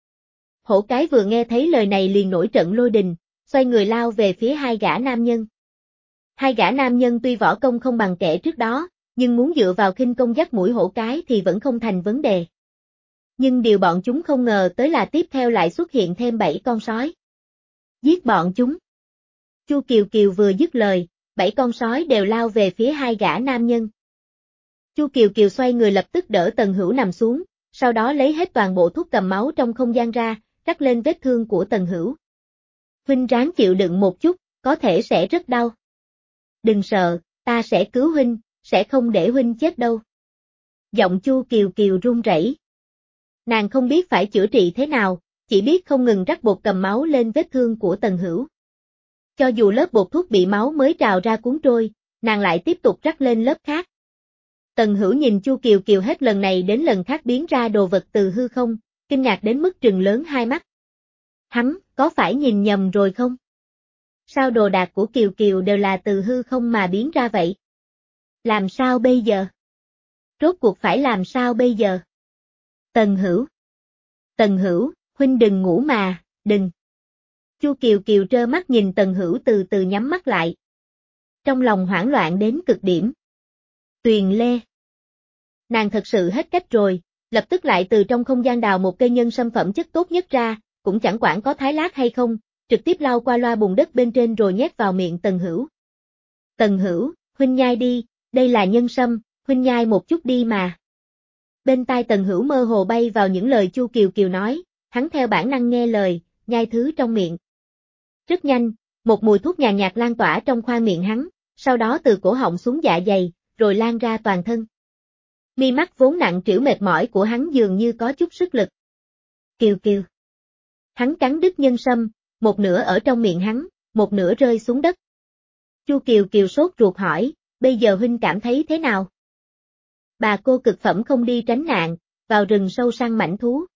Hổ cái vừa nghe thấy lời này liền nổi trận lôi đình, xoay người lao về phía hai gã nam nhân. Hai gã nam nhân tuy võ công không bằng kẻ trước đó, nhưng muốn dựa vào khinh công dắt mũi hổ cái thì vẫn không thành vấn đề. Nhưng điều bọn chúng không ngờ tới là tiếp theo lại xuất hiện thêm bảy con sói. Giết bọn chúng. Chu Kiều Kiều vừa dứt lời, bảy con sói đều lao về phía hai gã nam nhân. Chu Kiều Kiều xoay người lập tức đỡ Tần Hữu nằm xuống, sau đó lấy hết toàn bộ thuốc cầm máu trong không gian ra, cắt lên vết thương của Tần Hữu. Huynh ráng chịu đựng một chút, có thể sẽ rất đau. Đừng sợ, ta sẽ cứu huynh, sẽ không để huynh chết đâu. Giọng Chu Kiều Kiều run rẩy. Nàng không biết phải chữa trị thế nào, chỉ biết không ngừng rắc bột cầm máu lên vết thương của Tần Hữu. Cho dù lớp bột thuốc bị máu mới trào ra cuốn trôi, nàng lại tiếp tục rắc lên lớp khác. Tần Hữu nhìn Chu Kiều Kiều hết lần này đến lần khác biến ra đồ vật từ hư không, kinh ngạc đến mức trừng lớn hai mắt. Hắn, có phải nhìn nhầm rồi không? Sao đồ đạc của Kiều Kiều đều là từ hư không mà biến ra vậy? Làm sao bây giờ? Rốt cuộc phải làm sao bây giờ? Tần Hữu. Tần Hữu, huynh đừng ngủ mà, đừng. Chu Kiều Kiều trơ mắt nhìn Tần Hữu từ từ nhắm mắt lại. Trong lòng hoảng loạn đến cực điểm. Tuyền Lê. Nàng thật sự hết cách rồi, lập tức lại từ trong không gian đào một cây nhân sâm phẩm chất tốt nhất ra, cũng chẳng quản có thái lát hay không, trực tiếp lau qua loa bùn đất bên trên rồi nhét vào miệng Tần Hữu. Tần Hữu, huynh nhai đi, đây là nhân sâm, huynh nhai một chút đi mà. Bên tai Tần Hữu mơ hồ bay vào những lời Chu Kiều Kiều nói, hắn theo bản năng nghe lời, nhai thứ trong miệng. Rất nhanh, một mùi thuốc nhàn nhạt lan tỏa trong khoang miệng hắn, sau đó từ cổ họng xuống dạ dày, rồi lan ra toàn thân. Mi mắt vốn nặng trĩu mệt mỏi của hắn dường như có chút sức lực. Kiều Kiều. Hắn cắn đứt nhân sâm, một nửa ở trong miệng hắn, một nửa rơi xuống đất. Chu Kiều Kiều sốt ruột hỏi, bây giờ huynh cảm thấy thế nào? Bà cô cực phẩm không đi tránh nạn, vào rừng sâu săn mãnh thú.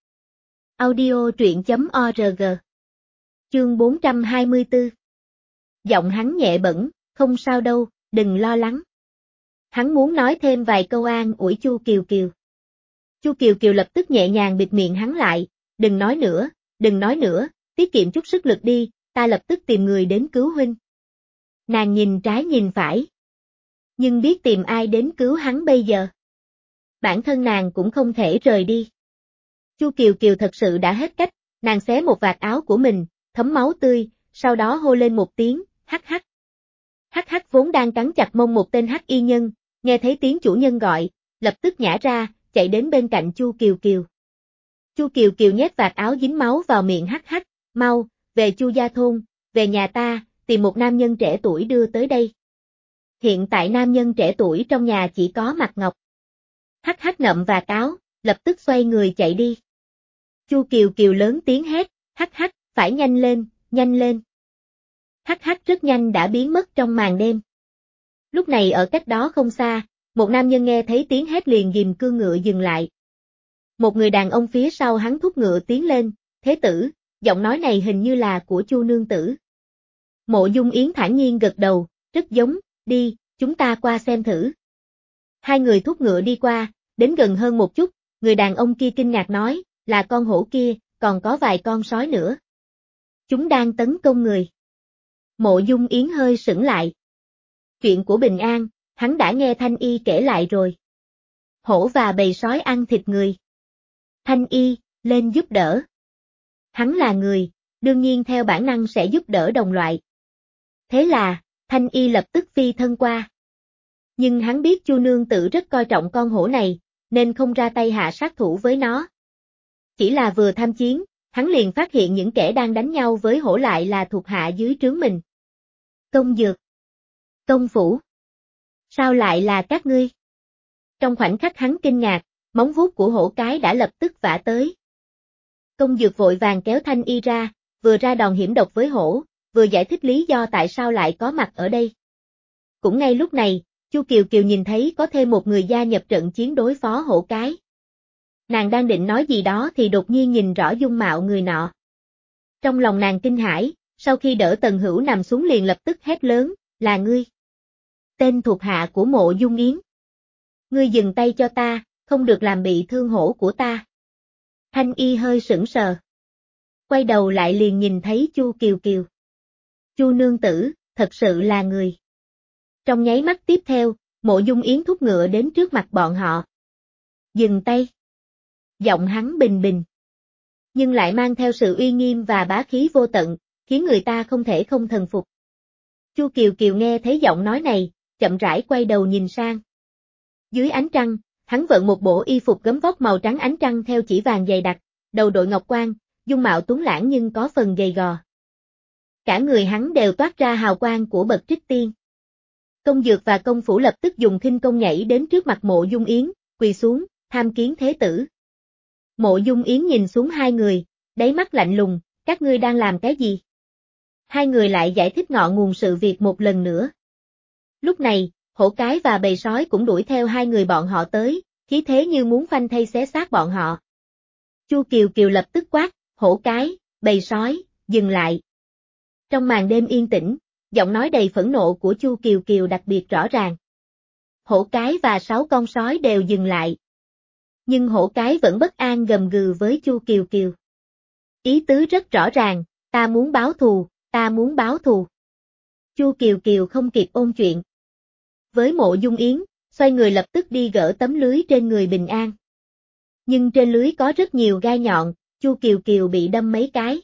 Audio truyện chấm org. Chương bốn trăm hai mươi tư. Giọng hắn nhẹ bẫng, không sao đâu, đừng lo lắng. Hắn muốn nói thêm vài câu an ủi Chu Kiều Kiều. Chu Kiều Kiều lập tức nhẹ nhàng bịt miệng hắn lại, đừng nói nữa, đừng nói nữa, tiết kiệm chút sức lực đi, ta lập tức tìm người đến cứu huynh. Nàng nhìn trái nhìn phải. Nhưng biết tìm ai đến cứu hắn bây giờ. Bản thân nàng cũng không thể rời đi. Chu Kiều Kiều thật sự đã hết cách, nàng xé một vạt áo của mình, thấm máu tươi, sau đó hô lên một tiếng, hắc hắc. Hắc hắc vốn đang cắn chặt mông một tên hắc y nhân, nghe thấy tiếng chủ nhân gọi, lập tức nhả ra, chạy đến bên cạnh Chu Kiều Kiều. Chu Kiều Kiều nhét vạt áo dính máu vào miệng hắc hắc, mau, về Chu gia thôn, về nhà ta, tìm một nam nhân trẻ tuổi đưa tới đây. Hiện tại nam nhân trẻ tuổi trong nhà chỉ có Mạc Ngọc. Hắc hắc ngậm vạt áo, lập tức xoay người chạy đi. Chu Kiều Kiều lớn tiếng hét, hắc hắc, phải nhanh lên, nhanh lên. Hắc hắc rất nhanh đã biến mất trong màn đêm. Lúc này ở cách đó không xa, một nam nhân nghe thấy tiếng hét liền ghìm cương ngựa dừng lại. Một người đàn ông phía sau hắn thúc ngựa tiến lên, thế tử, giọng nói này hình như là của Chu nương tử. Mộ Dung Yến thản nhiên gật đầu, rất giống, đi, chúng ta qua xem thử. Hai người thúc ngựa đi qua, đến gần hơn một chút, người đàn ông kia kinh ngạc nói, là con hổ kia, còn có vài con sói nữa. Chúng đang tấn công người. Mộ Dung Yến hơi sững lại. Chuyện của Bình An, hắn đã nghe Thanh Y kể lại rồi. Hổ và bầy sói ăn thịt người. Thanh Y, lên giúp đỡ. Hắn là người, đương nhiên theo bản năng sẽ giúp đỡ đồng loại. Thế là, Thanh Y lập tức phi thân qua. Nhưng hắn biết Chu nương tử rất coi trọng con hổ này, nên không ra tay hạ sát thủ với nó. Chỉ là vừa tham chiến, hắn liền phát hiện những kẻ đang đánh nhau với hổ lại là thuộc hạ dưới trướng mình. Công dược. Công phủ. Sao lại là các ngươi? Trong khoảnh khắc hắn kinh ngạc, móng vuốt của hổ cái đã lập tức vả tới. Công dược vội vàng kéo Thanh Y ra, vừa ra đòn hiểm độc với hổ, vừa giải thích lý do tại sao lại có mặt ở đây. Cũng ngay lúc này, Chu Kiều Kiều nhìn thấy có thêm một người gia nhập trận chiến đối phó hổ cái. Nàng đang định nói gì đó thì đột nhiên nhìn rõ dung mạo người nọ. Trong lòng nàng kinh hãi, sau khi đỡ Tần Hữu nằm xuống liền lập tức hét lớn, là ngươi. Tên thuộc hạ của Mộ Dung Yến. Ngươi dừng tay cho ta, không được làm bị thương hổ của ta. Thanh Y hơi sững sờ. Quay đầu lại liền nhìn thấy Chu Kiều Kiều. Chu nương tử, thật sự là người. Trong nháy mắt tiếp theo, Mộ Dung Yến thúc ngựa đến trước mặt bọn họ. Dừng tay. Giọng hắn bình bình. Nhưng lại mang theo sự uy nghiêm và bá khí vô tận, khiến người ta không thể không thần phục. Chu Kiều Kiều nghe thấy giọng nói này, chậm rãi quay đầu nhìn sang. Dưới ánh trăng, hắn vận một bộ y phục gấm vóc màu trắng ánh trăng theo chỉ vàng dày đặc, đầu đội ngọc quan, dung mạo tuấn lãng nhưng có phần gầy gò. Cả người hắn đều toát ra hào quang của bậc trích tiên. Công dược và công phủ lập tức dùng khinh công nhảy đến trước mặt Mộ Dung Yến, quỳ xuống, tham kiến thế tử. Mộ Dung Yến nhìn xuống hai người, đáy mắt lạnh lùng, các ngươi đang làm cái gì? Hai người lại giải thích ngọn nguồn sự việc một lần nữa. Lúc này, hổ cái và bầy sói cũng đuổi theo hai người bọn họ tới, khí thế như muốn phanh thây xé xác bọn họ. Chu Kiều Kiều lập tức quát, hổ cái, bầy sói, dừng lại. Trong màn đêm yên tĩnh, giọng nói đầy phẫn nộ của Chu Kiều Kiều đặc biệt rõ ràng. Hổ cái và sáu con sói đều dừng lại. Nhưng hổ cái vẫn bất an gầm gừ với Chu Kiều Kiều. Ý tứ rất rõ ràng, ta muốn báo thù, ta muốn báo thù. Chu Kiều Kiều không kịp ôn chuyện. Với Mộ Dung Yến, xoay người lập tức đi gỡ tấm lưới trên người Bình An. Nhưng trên lưới có rất nhiều gai nhọn, Chu Kiều Kiều bị đâm mấy cái.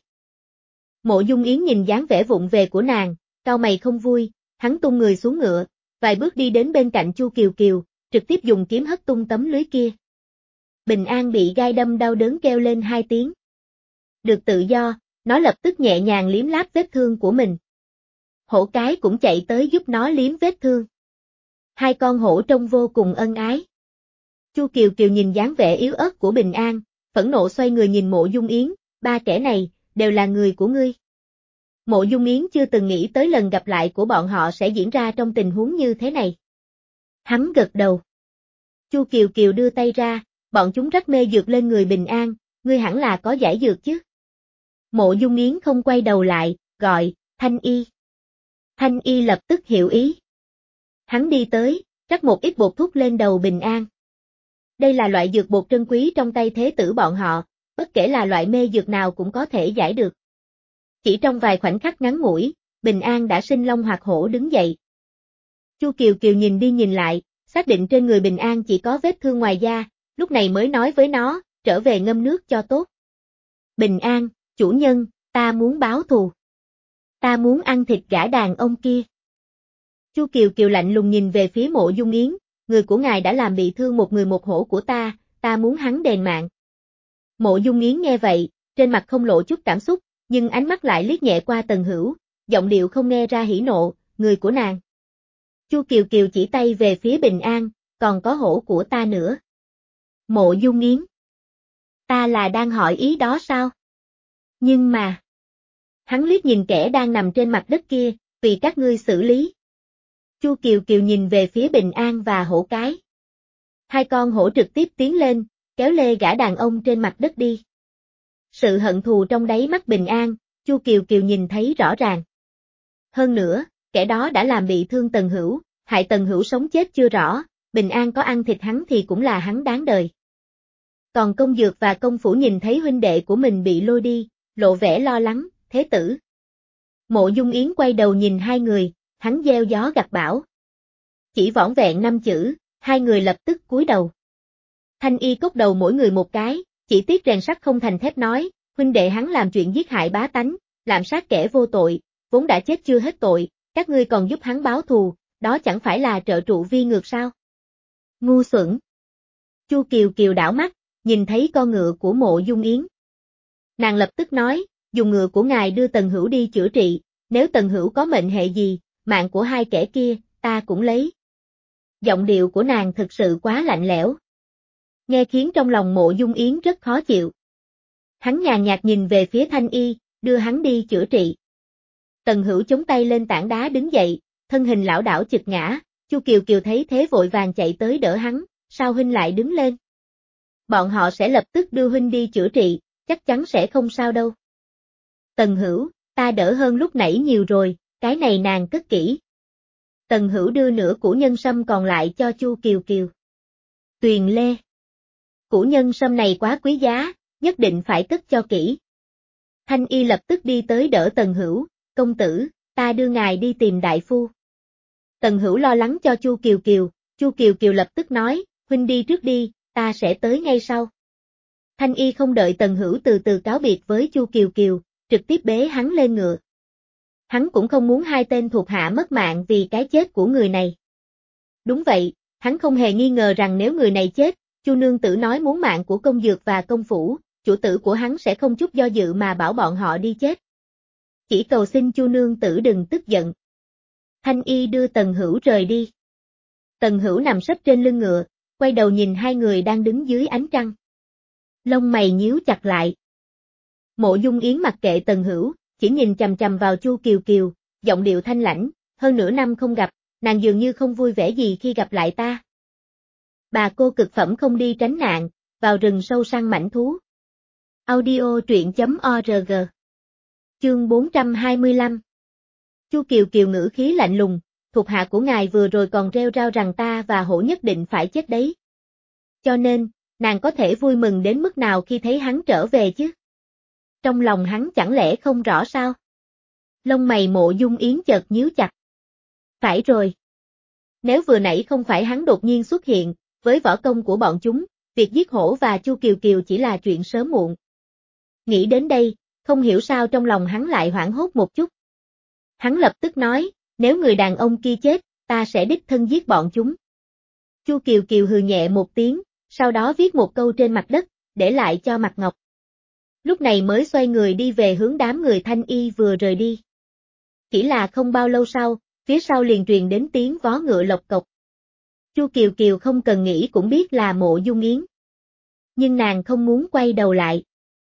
Mộ Dung Yến nhìn dáng vẻ vụng về của nàng, cau mày không vui, hắn tung người xuống ngựa, vài bước đi đến bên cạnh Chu Kiều Kiều, trực tiếp dùng kiếm hất tung tấm lưới kia. Bình An bị gai đâm đau đớn kêu lên hai tiếng. Được tự do, nó lập tức nhẹ nhàng liếm láp vết thương của mình. Hổ cái cũng chạy tới giúp nó liếm vết thương. Hai con hổ trông vô cùng ân ái. Chu Kiều Kiều nhìn dáng vẻ yếu ớt của Bình An, phẫn nộ xoay người nhìn Mộ Dung Yến, ba kẻ này, đều là người của ngươi. Mộ Dung Yến chưa từng nghĩ tới lần gặp lại của bọn họ sẽ diễn ra trong tình huống như thế này. Hắn gật đầu. Chu Kiều Kiều đưa tay ra, bọn chúng rất mê dược lên người Bình An, ngươi hẳn là có giải dược chứ. Mộ Dung Yến không quay đầu lại, gọi, Thanh Y. Thanh Y lập tức hiểu ý. Hắn đi tới, rắc một ít bột thuốc lên đầu Bình An. Đây là loại dược bột trân quý trong tay thế tử bọn họ, bất kể là loại mê dược nào cũng có thể giải được. Chỉ trong vài khoảnh khắc ngắn ngủi, Bình An đã sinh long hoạt hổ đứng dậy. Chu Kiều Kiều nhìn đi nhìn lại, xác định trên người Bình An chỉ có vết thương ngoài da, lúc này mới nói với nó, trở về ngâm nước cho tốt. Bình An, chủ nhân, ta muốn báo thù. Ta muốn ăn thịt gã đàn ông kia. Chu Kiều Kiều lạnh lùng nhìn về phía Mộ Dung Yến, người của ngài đã làm bị thương một người một hổ của ta, ta muốn hắn đền mạng. Mộ Dung Yến nghe vậy, trên mặt không lộ chút cảm xúc, nhưng ánh mắt lại liếc nhẹ qua Tần Hữu, giọng điệu không nghe ra hỉ nộ, người của nàng. Chu Kiều Kiều chỉ tay về phía Bình An, còn có hổ của ta nữa. Mộ Dung Yến. Ta là đang hỏi ý đó sao? Nhưng mà. Hắn liếc nhìn kẻ đang nằm trên mặt đất kia, vì các ngươi xử lý. Chu Kiều Kiều nhìn về phía Bình An và hổ cái. Hai con hổ trực tiếp tiến lên, kéo lê gã đàn ông trên mặt đất đi. Sự hận thù trong đáy mắt Bình An, Chu Kiều Kiều nhìn thấy rõ ràng. Hơn nữa, kẻ đó đã làm bị thương Tần Hữu, hại Tần Hữu sống chết chưa rõ, Bình An có ăn thịt hắn thì cũng là hắn đáng đời. Còn Công Dược và Công Phủ nhìn thấy huynh đệ của mình bị lôi đi, lộ vẻ lo lắng, thế tử. Mộ Dung Yến quay đầu nhìn hai người, hắn gieo gió gặt bão. Chỉ vỏn vẹn năm chữ, hai người lập tức cúi đầu. Thanh Y cốc đầu mỗi người một cái, chỉ tiếc rèn sắt không thành thép nói, huynh đệ hắn làm chuyện giết hại bá tánh, lạm sát kẻ vô tội, vốn đã chết chưa hết tội, các ngươi còn giúp hắn báo thù, đó chẳng phải là trợ trụ vi ngược sao? Ngu xuẩn. Chu Kiều Kiều đảo mắt, nhìn thấy con ngựa của Mộ Dung Yến. Nàng lập tức nói, dùng ngựa của ngài đưa Tần Hữu đi chữa trị, nếu Tần Hữu có mệnh hệ gì, mạng của hai kẻ kia, ta cũng lấy. Giọng điệu của nàng thực sự quá lạnh lẽo. Nghe khiến trong lòng Mộ Dung Yến rất khó chịu. Hắn nhàn nhạt nhìn về phía Thanh Y, đưa hắn đi chữa trị. Tần Hữu chống tay lên tảng đá đứng dậy, thân hình lảo đảo chực ngã, Chu Kiều Kiều thấy thế vội vàng chạy tới đỡ hắn, sao huynh lại đứng lên? Bọn họ sẽ lập tức đưa huynh đi chữa trị, chắc chắn sẽ không sao đâu. Tần Hữu, ta đỡ hơn lúc nãy nhiều rồi, cái này nàng cất kỹ. Tần Hữu đưa nửa củ nhân sâm còn lại cho Chu Kiều Kiều. Tuyền Lê. Củ nhân sâm này quá quý giá, nhất định phải cất cho kỹ. Thanh Y lập tức đi tới đỡ Tần Hữu, công tử, ta đưa ngài đi tìm đại phu. Tần Hữu lo lắng cho Chu Kiều Kiều, Chu Kiều Kiều lập tức nói, huynh đi trước đi, ta sẽ tới ngay sau. Thanh Y không đợi Tần Hữu từ từ cáo biệt với Chu Kiều Kiều, trực tiếp bế hắn lên ngựa. Hắn cũng không muốn hai tên thuộc hạ mất mạng vì cái chết của người này. Đúng vậy, hắn không hề nghi ngờ rằng nếu người này chết, Chu nương tử nói muốn mạng của Công Dược và Công Phủ, chủ tử của hắn sẽ không chút do dự mà bảo bọn họ đi chết. Chỉ cầu xin Chu nương tử đừng tức giận. Thanh Y đưa Tần Hữu rời đi. Tần Hữu nằm sấp trên lưng ngựa, quay đầu nhìn hai người đang đứng dưới ánh trăng. Lông mày nhíu chặt lại. Mộ Dung Yến mặc kệ Tần Hữu, chỉ nhìn chằm chằm vào Chu Kiều Kiều, giọng điệu thanh lãnh, hơn nửa năm không gặp, nàng dường như không vui vẻ gì khi gặp lại ta. Bà cô cực phẩm không đi tránh nạn, vào rừng sâu săn mãnh thú. Audio truyện chấm org. Chương bốn trăm hai mươi lăm. Chu Kiều Kiều ngữ khí lạnh lùng, thuộc hạ của ngài vừa rồi còn rêu rao rằng ta và hổ nhất định phải chết đấy. Cho nên, nàng có thể vui mừng đến mức nào khi thấy hắn trở về chứ? Trong lòng hắn chẳng lẽ không rõ sao? Lông mày Mộ Dung Yến chợt nhíu chặt. Phải rồi. Nếu vừa nãy không phải hắn đột nhiên xuất hiện, với võ công của bọn chúng, việc giết hổ và Chu Kiều Kiều chỉ là chuyện sớm muộn. Nghĩ đến đây, không hiểu sao trong lòng hắn lại hoảng hốt một chút. Hắn lập tức nói, nếu người đàn ông kia chết, ta sẽ đích thân giết bọn chúng. Chu Kiều Kiều hừ nhẹ một tiếng, sau đó viết một câu trên mặt đất, để lại cho Mạc Ngọc. lúc này mới xoay người đi về hướng đám người Thanh Y vừa rời đi. Chỉ là không bao lâu sau, phía sau liền truyền đến tiếng vó ngựa lộc cộc. Chu Kiều Kiều không cần nghĩ cũng biết là Mộ Dung Yến. Nhưng nàng không muốn quay đầu lại.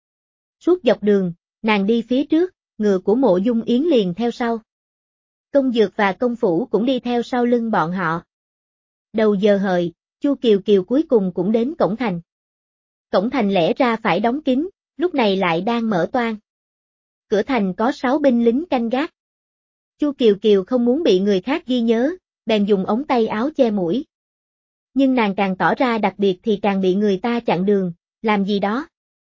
Suốt dọc đường, nàng đi phía trước, ngựa của Mộ Dung Yến liền theo sau. Công Dược và Công Phủ cũng đi theo sau lưng bọn họ. Đầu giờ hợi, Chu Kiều Kiều cuối cùng cũng đến cổng thành. Cổng thành lẽ ra phải đóng kín, lúc này lại đang mở toang. Cửa thành có sáu binh lính canh gác. Chu Kiều Kiều không muốn bị người khác ghi nhớ, bèn dùng ống tay áo che mũi. Nhưng nàng càng tỏ ra đặc biệt thì càng bị người ta chặn đường, làm gì đó.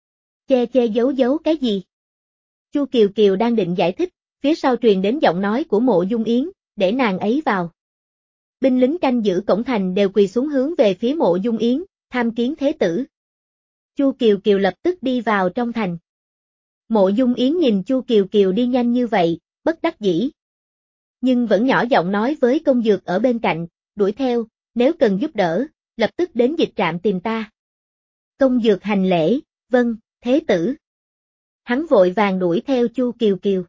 Che che giấu giấu cái gì? Chu Kiều Kiều đang định giải thích, phía sau truyền đến giọng nói của Mộ Dung Yến, để nàng ấy vào. Binh lính canh giữ cổng thành đều quỳ xuống hướng về phía Mộ Dung Yến, tham kiến thế tử. Chu Kiều Kiều lập tức đi vào trong thành. Mộ Dung Yến nhìn Chu Kiều Kiều đi nhanh như vậy, bất đắc dĩ. Nhưng vẫn nhỏ giọng nói với Công Dược ở bên cạnh, đuổi theo, nếu cần giúp đỡ, lập tức đến dịch trạm tìm ta. Công Dược hành lễ, vâng, thế tử. Hắn vội vàng đuổi theo Chu Kiều Kiều.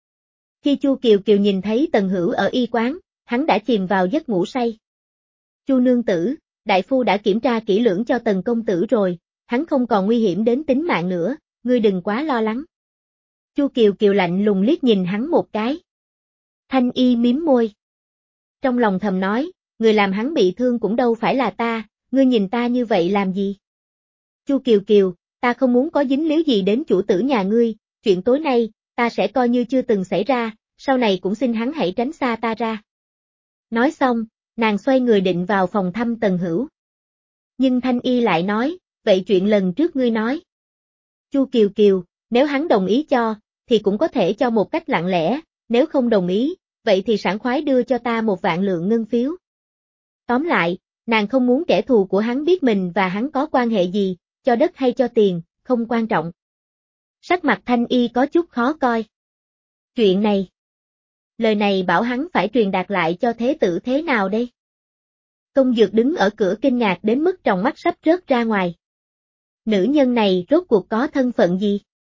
Khi Chu Kiều Kiều nhìn thấy Tần Hữu ở y quán, hắn đã chìm vào giấc ngủ say. Chu nương tử, đại phu đã kiểm tra kỹ lưỡng cho Tần công tử rồi, hắn không còn nguy hiểm đến tính mạng nữa, ngươi đừng quá lo lắng. Chu Kiều Kiều lạnh lùng liếc nhìn hắn một cái. Thanh Y miếm môi. Trong lòng thầm nói, người làm hắn bị thương cũng đâu phải là ta, ngươi nhìn ta như vậy làm gì? Chu Kiều Kiều, ta không muốn có dính líu gì đến chủ tử nhà ngươi, chuyện tối nay, ta sẽ coi như chưa từng xảy ra, sau này cũng xin hắn hãy tránh xa ta ra. Nói xong, nàng xoay người định vào phòng thăm Tần Hữu. Nhưng Thanh Y lại nói, vậy chuyện lần trước ngươi nói. Chu Kiều Kiều, nếu hắn đồng ý cho, thì cũng có thể cho một cách lặng lẽ, nếu không đồng ý, vậy thì sảng khoái đưa cho ta một vạn lượng ngân phiếu. Tóm lại, nàng không muốn kẻ thù của hắn biết mình và hắn có quan hệ gì, cho đất hay cho tiền, không quan trọng. Sắc mặt Thanh Y có chút khó coi. Chuyện này. Lời này bảo hắn phải truyền đạt lại cho thế tử thế nào đây? Công Dược đứng ở cửa kinh ngạc đến mức tròng mắt sắp rớt ra ngoài. Nữ nhân này rốt cuộc có thân phận gì?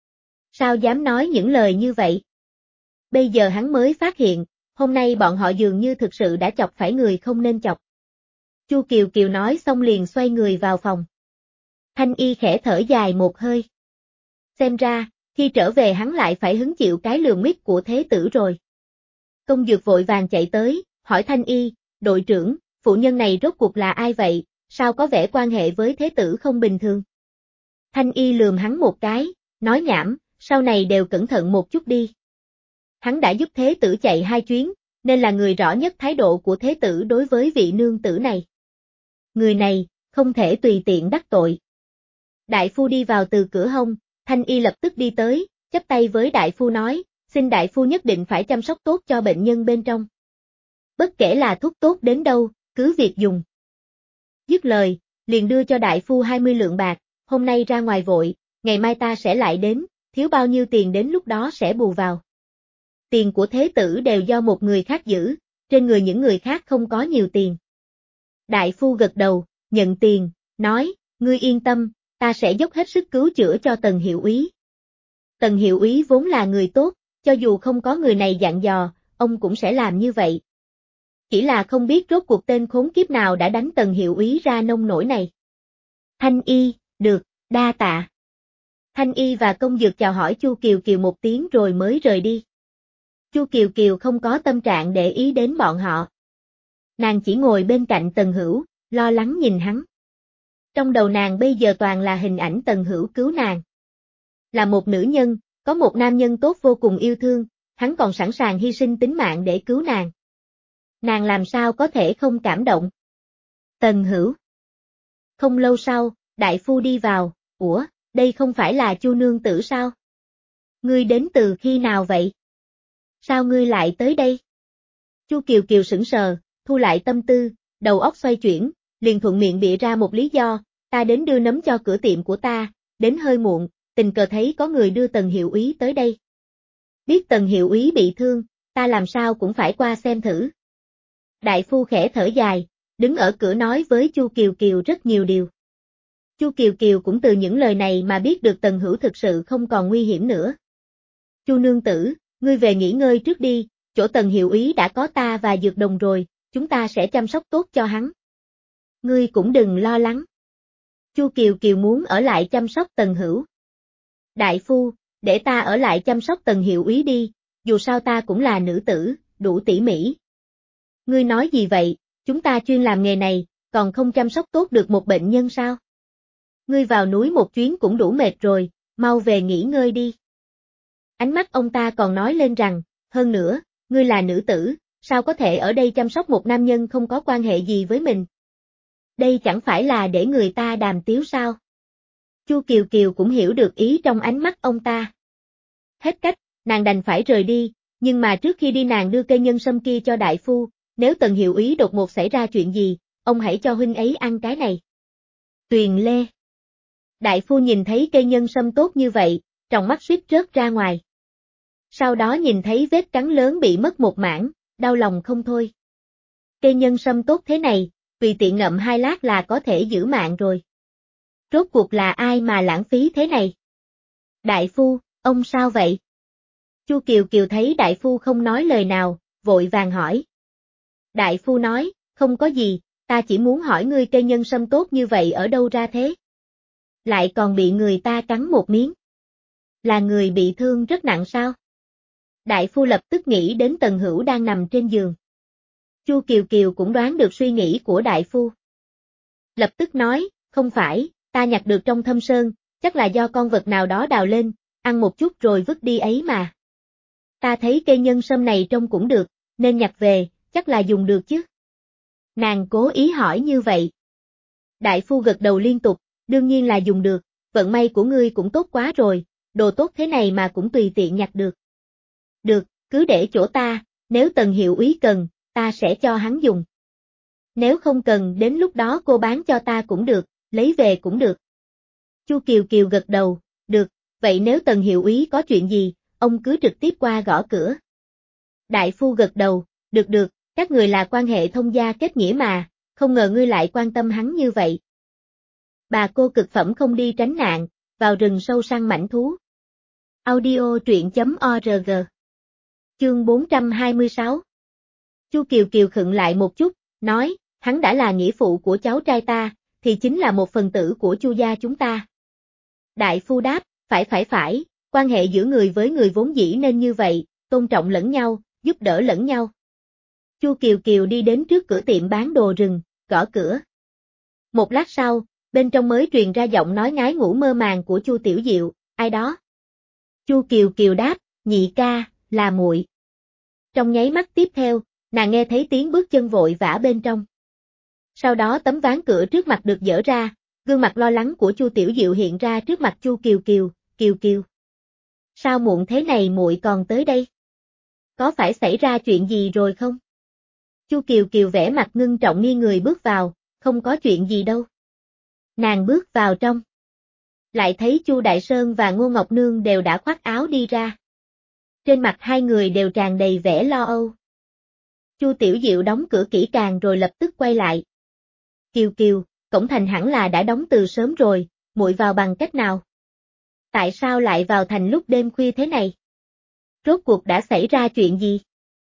Sao dám nói những lời như vậy? Bây giờ hắn mới phát hiện, hôm nay bọn họ dường như thực sự đã chọc phải người không nên chọc. Chu Kiều Kiều nói xong liền xoay người vào phòng. Thanh Y khẽ thở dài một hơi. Xem ra, khi trở về hắn lại phải hứng chịu cái lườm mít của thế tử rồi. Công Dược vội vàng chạy tới, hỏi Thanh Y, đội trưởng, phụ nhân này rốt cuộc là ai vậy, sao có vẻ quan hệ với thế tử không bình thường? Thanh Y lườm hắn một cái, nói nhảm, sau này đều cẩn thận một chút đi. Hắn đã giúp thế tử chạy hai chuyến, nên là người rõ nhất thái độ của thế tử đối với vị nương tử này. Người này, không thể tùy tiện đắc tội. Đại phu đi vào từ cửa hông, Thanh Y lập tức đi tới, chắp tay với đại phu nói, xin đại phu nhất định phải chăm sóc tốt cho bệnh nhân bên trong. Bất kể là thuốc tốt đến đâu, cứ việc dùng. Dứt lời, liền đưa cho đại phu hai mươi lượng bạc, hôm nay ra ngoài vội, ngày mai ta sẽ lại đến, thiếu bao nhiêu tiền đến lúc đó sẽ bù vào. Tiền của thế tử đều do một người khác giữ, trên người những người khác không có nhiều tiền. Đại phu gật đầu, nhận tiền, nói, ngươi yên tâm, ta sẽ dốc hết sức cứu chữa cho Tần hiệu úy. Tần hiệu úy vốn là người tốt, cho dù không có người này dặn dò, ông cũng sẽ làm như vậy. Chỉ là không biết rốt cuộc tên khốn kiếp nào đã đánh Tần hiệu úy ra nông nổi này. Thanh Y, được, đa tạ. Thanh Y và Công Dược chào hỏi Chu Kiều Kiều một tiếng rồi mới rời đi. Chu Kiều Kiều không có tâm trạng để ý đến bọn họ. Nàng chỉ ngồi bên cạnh Tần Hữu, lo lắng nhìn hắn. Trong đầu nàng bây giờ toàn là hình ảnh Tần Hữu cứu nàng. Là một nữ nhân, có một nam nhân tốt vô cùng yêu thương, hắn còn sẵn sàng hy sinh tính mạng để cứu nàng. Nàng làm sao có thể không cảm động? Tần Hữu. Không lâu sau, đại phu đi vào, ủa, đây không phải là Chu nương tử sao? Ngươi đến từ khi nào vậy? Sao ngươi lại tới đây? Chu Kiều Kiều sững sờ, thu lại tâm tư, đầu óc xoay chuyển, liền thuận miệng bịa ra một lý do, ta đến đưa nấm cho cửa tiệm của ta, đến hơi muộn, tình cờ thấy có người đưa Tần hiệu úy tới đây. Biết Tần hiệu úy bị thương, ta làm sao cũng phải qua xem thử. Đại phu khẽ thở dài, đứng ở cửa nói với Chu Kiều Kiều rất nhiều điều. Chu Kiều Kiều cũng từ những lời này mà biết được Tần Hữu thực sự không còn nguy hiểm nữa. Chu nương tử, ngươi về nghỉ ngơi trước đi, chỗ Tần hiệu úy đã có ta và Dược Đồng rồi, chúng ta sẽ chăm sóc tốt cho hắn. Ngươi cũng đừng lo lắng. Chu Kiều Kiều muốn ở lại chăm sóc Tần Hữu. Đại phu, để ta ở lại chăm sóc Tần hiệu úy đi, dù sao ta cũng là nữ tử, đủ tỉ mỉ. Ngươi nói gì vậy, chúng ta chuyên làm nghề này, còn không chăm sóc tốt được một bệnh nhân sao? Ngươi vào núi một chuyến cũng đủ mệt rồi, mau về nghỉ ngơi đi. Ánh mắt ông ta còn nói lên rằng, hơn nữa, ngươi là nữ tử, sao có thể ở đây chăm sóc một nam nhân không có quan hệ gì với mình? Đây chẳng phải là để người ta đàm tiếu sao? Chu Kiều Kiều cũng hiểu được ý trong ánh mắt ông ta. Hết cách, nàng đành phải rời đi, nhưng mà trước khi đi nàng đưa cây nhân sâm kia cho đại phu, nếu Tần hiệu úy đột ngột xảy ra chuyện gì, ông hãy cho huynh ấy ăn cái này. Tuyền lê. Đại phu nhìn thấy cây nhân sâm tốt như vậy, trong mắt suýt rớt ra ngoài. Sau đó nhìn thấy vết cắn lớn bị mất một mảng, đau lòng không thôi. Cây nhân sâm tốt thế này, tùy tiện ngậm hai lát là có thể giữ mạng rồi. Rốt cuộc là ai mà lãng phí thế này? Đại phu, ông sao vậy? Chu Kiều Kiều thấy đại phu không nói lời nào, vội vàng hỏi. Đại phu nói, không có gì, ta chỉ muốn hỏi ngươi cây nhân sâm tốt như vậy ở đâu ra thế? Lại còn bị người ta cắn một miếng. Là người bị thương rất nặng sao? Đại phu lập tức nghĩ đến Tần Hữu đang nằm trên giường. Chu Kiều Kiều cũng đoán được suy nghĩ của đại phu. Lập tức nói, không phải, ta nhặt được trong thâm sơn, chắc là do con vật nào đó đào lên, ăn một chút rồi vứt đi ấy mà. Ta thấy cây nhân sâm này trông cũng được, nên nhặt về, chắc là dùng được chứ. Nàng cố ý hỏi như vậy. Đại phu gật đầu liên tục, đương nhiên là dùng được, vận may của ngươi cũng tốt quá rồi, đồ tốt thế này mà cũng tùy tiện nhặt được. Được, cứ để chỗ ta, nếu Tần hiệu úy cần, ta sẽ cho hắn dùng. Nếu không cần đến lúc đó cô bán cho ta cũng được, lấy về cũng được. Chu Kiều Kiều gật đầu, được, vậy nếu Tần hiệu úy có chuyện gì, ông cứ trực tiếp qua gõ cửa. Đại phu gật đầu, được được, các người là quan hệ thông gia kết nghĩa mà, không ngờ ngươi lại quan tâm hắn như vậy. Bà cô cực phẩm không đi tránh nạn, vào rừng sâu săn mãnh thú. Audio truyện chấm org. Chương bốn trăm hai mươi sáu. Chu Kiều Kiều khựng lại một chút, nói, hắn đã là nghĩa phụ của cháu trai ta, thì chính là một phần tử của Chu gia chúng ta. Đại phu đáp, phải phải phải, quan hệ giữa người với người vốn dĩ nên như vậy, tôn trọng lẫn nhau, giúp đỡ lẫn nhau. Chu Kiều Kiều đi đến trước cửa tiệm bán đồ rừng, gõ cửa. Một lát sau, bên trong mới truyền ra giọng nói ngái ngủ mơ màng của Chu Tiểu Diệu, ai đó? Chu Kiều Kiều đáp, nhị ca, là muội. Trong nháy mắt tiếp theo, nàng nghe thấy tiếng bước chân vội vã bên trong. Sau đó tấm ván cửa trước mặt được dỡ ra, gương mặt lo lắng của Chu Tiểu Diệu hiện ra trước mặt Chu Kiều Kiều, Kiều Kiều. Sao muộn thế này muội còn tới đây? Có phải xảy ra chuyện gì rồi không? Chu Kiều Kiều vẻ mặt ngưng trọng nghi người bước vào, không có chuyện gì đâu. Nàng bước vào trong. Lại thấy Chu Đại Sơn và Ngô Ngọc Nương đều đã khoác áo đi ra. Trên mặt hai người đều tràn đầy vẻ lo âu. Chu Tiểu Diệu đóng cửa kỹ càng rồi lập tức quay lại. Kiều Kiều, cổng thành hẳn là đã đóng từ sớm rồi, muội vào bằng cách nào? Tại sao lại vào thành lúc đêm khuya thế này? Rốt cuộc đã xảy ra chuyện gì?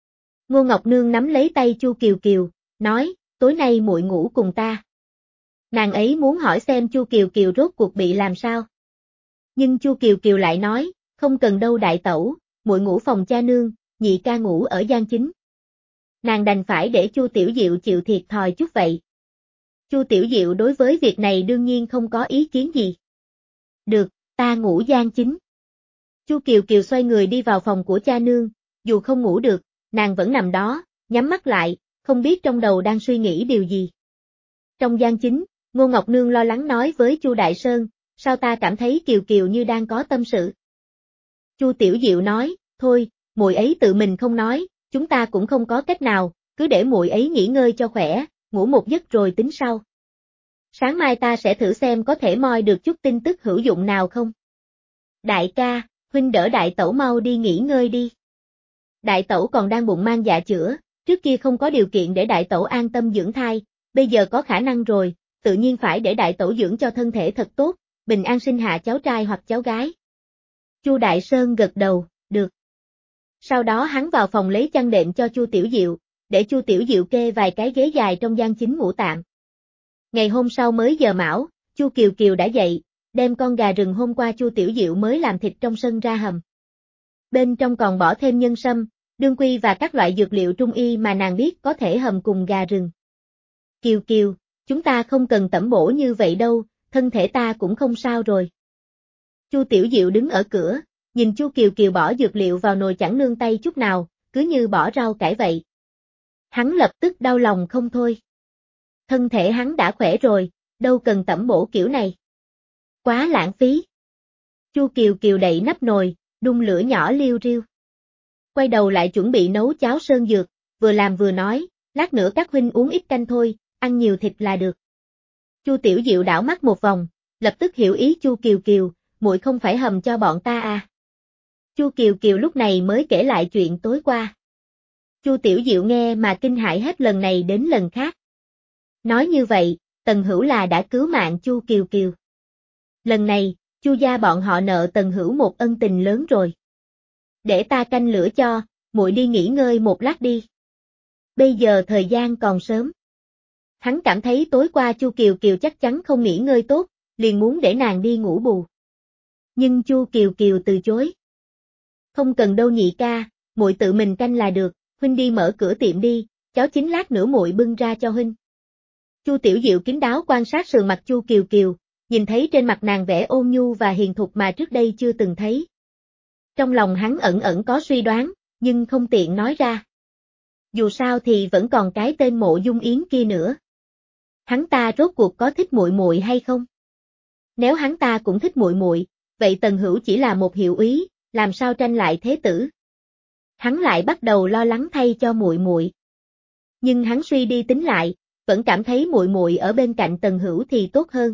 Ngô Ngọc Nương nắm lấy tay Chu Kiều Kiều, nói, tối nay muội ngủ cùng ta. Nàng ấy muốn hỏi xem Chu Kiều Kiều rốt cuộc bị làm sao. Nhưng Chu Kiều Kiều lại nói, không cần đâu đại tẩu, muội ngủ phòng cha nương, nhị ca ngủ ở gian chính. Nàng đành phải để Chu Tiểu Diệu chịu thiệt thòi chút vậy. Chu Tiểu Diệu đối với việc này đương nhiên không có ý kiến gì. Được, ta ngủ gian chính. Chu Kiều Kiều xoay người đi vào phòng của cha nương, dù không ngủ được, nàng vẫn nằm đó, nhắm mắt lại, không biết trong đầu đang suy nghĩ điều gì. Trong gian chính, Ngô Ngọc Nương lo lắng nói với Chu Đại Sơn, sao ta cảm thấy Kiều Kiều như đang có tâm sự. Chu Tiểu Diệu nói, thôi, muội ấy tự mình không nói, chúng ta cũng không có cách nào, cứ để muội ấy nghỉ ngơi cho khỏe, ngủ một giấc rồi tính sau. Sáng mai ta sẽ thử xem có thể moi được chút tin tức hữu dụng nào không. Đại ca, huynh đỡ đại tẩu mau đi nghỉ ngơi đi. Đại tẩu còn đang bụng mang dạ chữa, trước kia không có điều kiện để đại tẩu an tâm dưỡng thai, bây giờ có khả năng rồi, tự nhiên phải để đại tẩu dưỡng cho thân thể thật tốt, bình an sinh hạ cháu trai hoặc cháu gái. Chu Đại Sơn gật đầu, được. Sau đó hắn vào phòng lấy chăn đệm cho Chu Tiểu Diệu, để Chu Tiểu Diệu kê vài cái ghế dài trong gian chính ngủ tạm. Ngày hôm sau mới giờ mão, Chu Kiều Kiều đã dậy, đem con gà rừng hôm qua Chu Tiểu Diệu mới làm thịt trong sân ra hầm. Bên trong còn bỏ thêm nhân sâm, đương quy và các loại dược liệu trung y mà nàng biết có thể hầm cùng gà rừng. Kiều Kiều, chúng ta không cần tẩm bổ như vậy đâu, thân thể ta cũng không sao rồi. Chu Tiểu Diệu đứng ở cửa, nhìn Chu Kiều Kiều bỏ dược liệu vào nồi chẳng nương tay chút nào, cứ như bỏ rau cải vậy. Hắn lập tức đau lòng không thôi. Thân thể hắn đã khỏe rồi, đâu cần tẩm bổ kiểu này. Quá lãng phí. Chu Kiều Kiều đậy nắp nồi, đun lửa nhỏ liu riu. Quay đầu lại chuẩn bị nấu cháo sơn dược, vừa làm vừa nói, lát nữa các huynh uống ít canh thôi, ăn nhiều thịt là được. Chu Tiểu Diệu đảo mắt một vòng, lập tức hiểu ý Chu Kiều Kiều, muội không phải hầm cho bọn ta à. Chu Kiều Kiều lúc này mới kể lại chuyện tối qua. Chu Tiểu Diệu nghe mà kinh hãi hết lần này đến lần khác. Nói như vậy, Tần Hữu là đã cứu mạng Chu Kiều Kiều. Lần này, Chu gia bọn họ nợ Tần Hữu một ân tình lớn rồi. Để ta canh lửa cho, muội đi nghỉ ngơi một lát đi. Bây giờ thời gian còn sớm. Hắn cảm thấy tối qua Chu Kiều Kiều chắc chắn không nghỉ ngơi tốt, liền muốn để nàng đi ngủ bù. Nhưng Chu Kiều Kiều từ chối. Không cần đâu nhị ca, muội tự mình canh là được, huynh đi mở cửa tiệm đi, cháo chín lát nữa muội bưng ra cho huynh. Chu Tiểu Diệu kín đáo quan sát sườn mặt Chu Kiều Kiều, nhìn thấy trên mặt nàng vẻ ôn nhu và hiền thục mà trước đây chưa từng thấy. Trong lòng hắn ẩn ẩn có suy đoán, nhưng không tiện nói ra. Dù sao thì vẫn còn cái tên Mộ Dung Yến kia nữa. Hắn ta rốt cuộc có thích muội muội hay không? Nếu hắn ta cũng thích muội muội, vậy Tần Hữu chỉ là một hiệu úy, làm sao tranh lại thế tử? Hắn lại bắt đầu lo lắng thay cho muội muội. Nhưng hắn suy đi tính lại, vẫn cảm thấy muội muội ở bên cạnh Tần Hữu thì tốt hơn.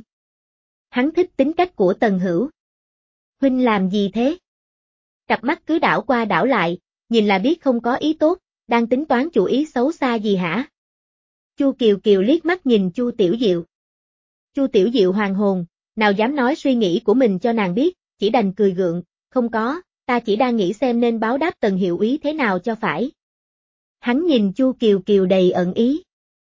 Hắn thích tính cách của Tần Hữu. Huynh làm gì thế? Cặp mắt cứ đảo qua đảo lại, nhìn là biết không có ý tốt, đang tính toán chủ ý xấu xa gì hả? Chu Kiều Kiều liếc mắt nhìn Chu Tiểu Diệu. Chu Tiểu Diệu hoàng hồn, nào dám nói suy nghĩ của mình cho nàng biết, chỉ đành cười gượng, không có, ta chỉ đang nghĩ xem nên báo đáp Tần hiệu úy thế nào cho phải. Hắn nhìn Chu Kiều Kiều đầy ẩn ý.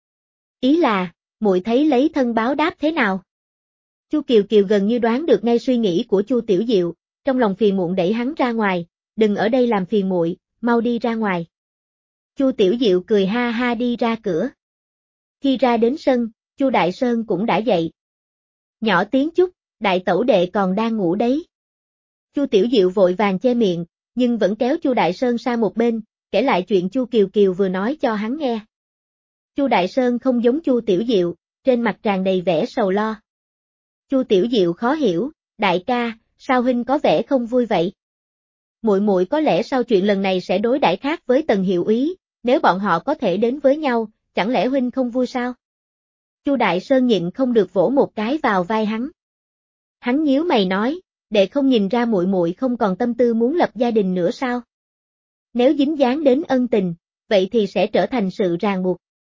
Ý là, muội thấy lấy thân báo đáp thế nào? Chu Kiều Kiều gần như đoán được ngay suy nghĩ của Chu Tiểu Diệu, trong lòng phiền muộn đẩy hắn ra ngoài, đừng ở đây làm phiền muội, mau đi ra ngoài. Chu Tiểu Diệu cười ha ha đi ra cửa. Khi ra đến sân, Chu Đại Sơn cũng đã dậy. Nhỏ tiếng chút, đại tẩu đệ còn đang ngủ đấy. Chu Tiểu Diệu vội vàng che miệng, nhưng vẫn kéo Chu Đại Sơn sang một bên, kể lại chuyện Chu Kiều Kiều vừa nói cho hắn nghe. Chu Đại Sơn không giống Chu Tiểu Diệu, trên mặt tràn đầy vẻ sầu lo. Chu Tiểu Diệu khó hiểu, đại ca, sao huynh có vẻ không vui vậy? Muội muội có lẽ sau chuyện lần này sẽ đối đãi khác với Tần hiệu úy, nếu bọn họ có thể đến với nhau, chẳng lẽ huynh không vui sao? Chu Đại Sơn nhịn không được vỗ một cái vào vai hắn. Hắn nhíu mày nói, đệ không nhìn ra muội muội không còn tâm tư muốn lập gia đình nữa sao? Nếu dính dáng đến ân tình, vậy thì sẽ trở thành sự ràng buộc.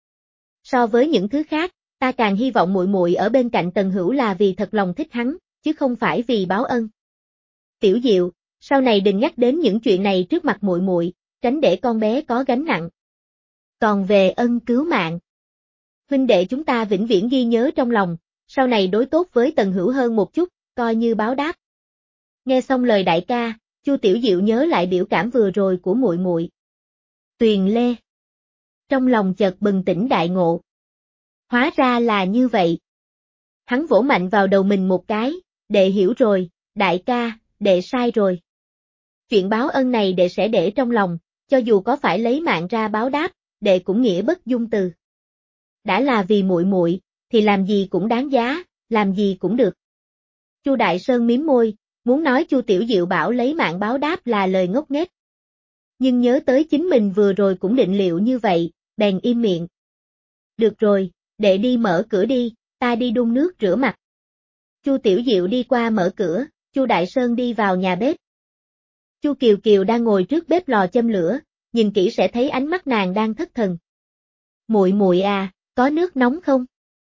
So với những thứ khác, ta càng hy vọng muội muội ở bên cạnh Tần Hữu là vì thật lòng thích hắn, chứ không phải vì báo ân. Tiểu Diệu, sau này đừng nhắc đến những chuyện này trước mặt muội muội, tránh để con bé có gánh nặng. Còn về ân cứu mạng, huynh đệ chúng ta vĩnh viễn ghi nhớ trong lòng, sau này đối tốt với Tần Hữu hơn một chút, coi như báo đáp. Nghe xong lời đại ca, Chu Tiểu Diệu nhớ lại biểu cảm vừa rồi của muội muội. Tuyền Lê. Trong lòng chợt bừng tỉnh đại ngộ. Hóa ra là như vậy. Hắn vỗ mạnh vào đầu mình một cái, đệ hiểu rồi, đại ca, đệ sai rồi. Chuyện báo ân này đệ sẽ để trong lòng, cho dù có phải lấy mạng ra báo đáp, đệ cũng nghĩa bất dung từ. Đã là vì muội muội, thì làm gì cũng đáng giá, làm gì cũng được. Chu Đại Sơn mím môi, muốn nói Chu Tiểu Diệu bảo lấy mạng báo đáp là lời ngốc nghếch. Nhưng nhớ tới chính mình vừa rồi cũng định liệu như vậy, bèn im miệng. Được rồi, đệ đi mở cửa đi, ta đi đun nước rửa mặt. Chu Tiểu Diệu đi qua mở cửa, Chu Đại Sơn đi vào nhà bếp. Chu Kiều Kiều đang ngồi trước bếp lò châm lửa, nhìn kỹ sẽ thấy ánh mắt nàng đang thất thần. Muội muội à, có nước nóng không?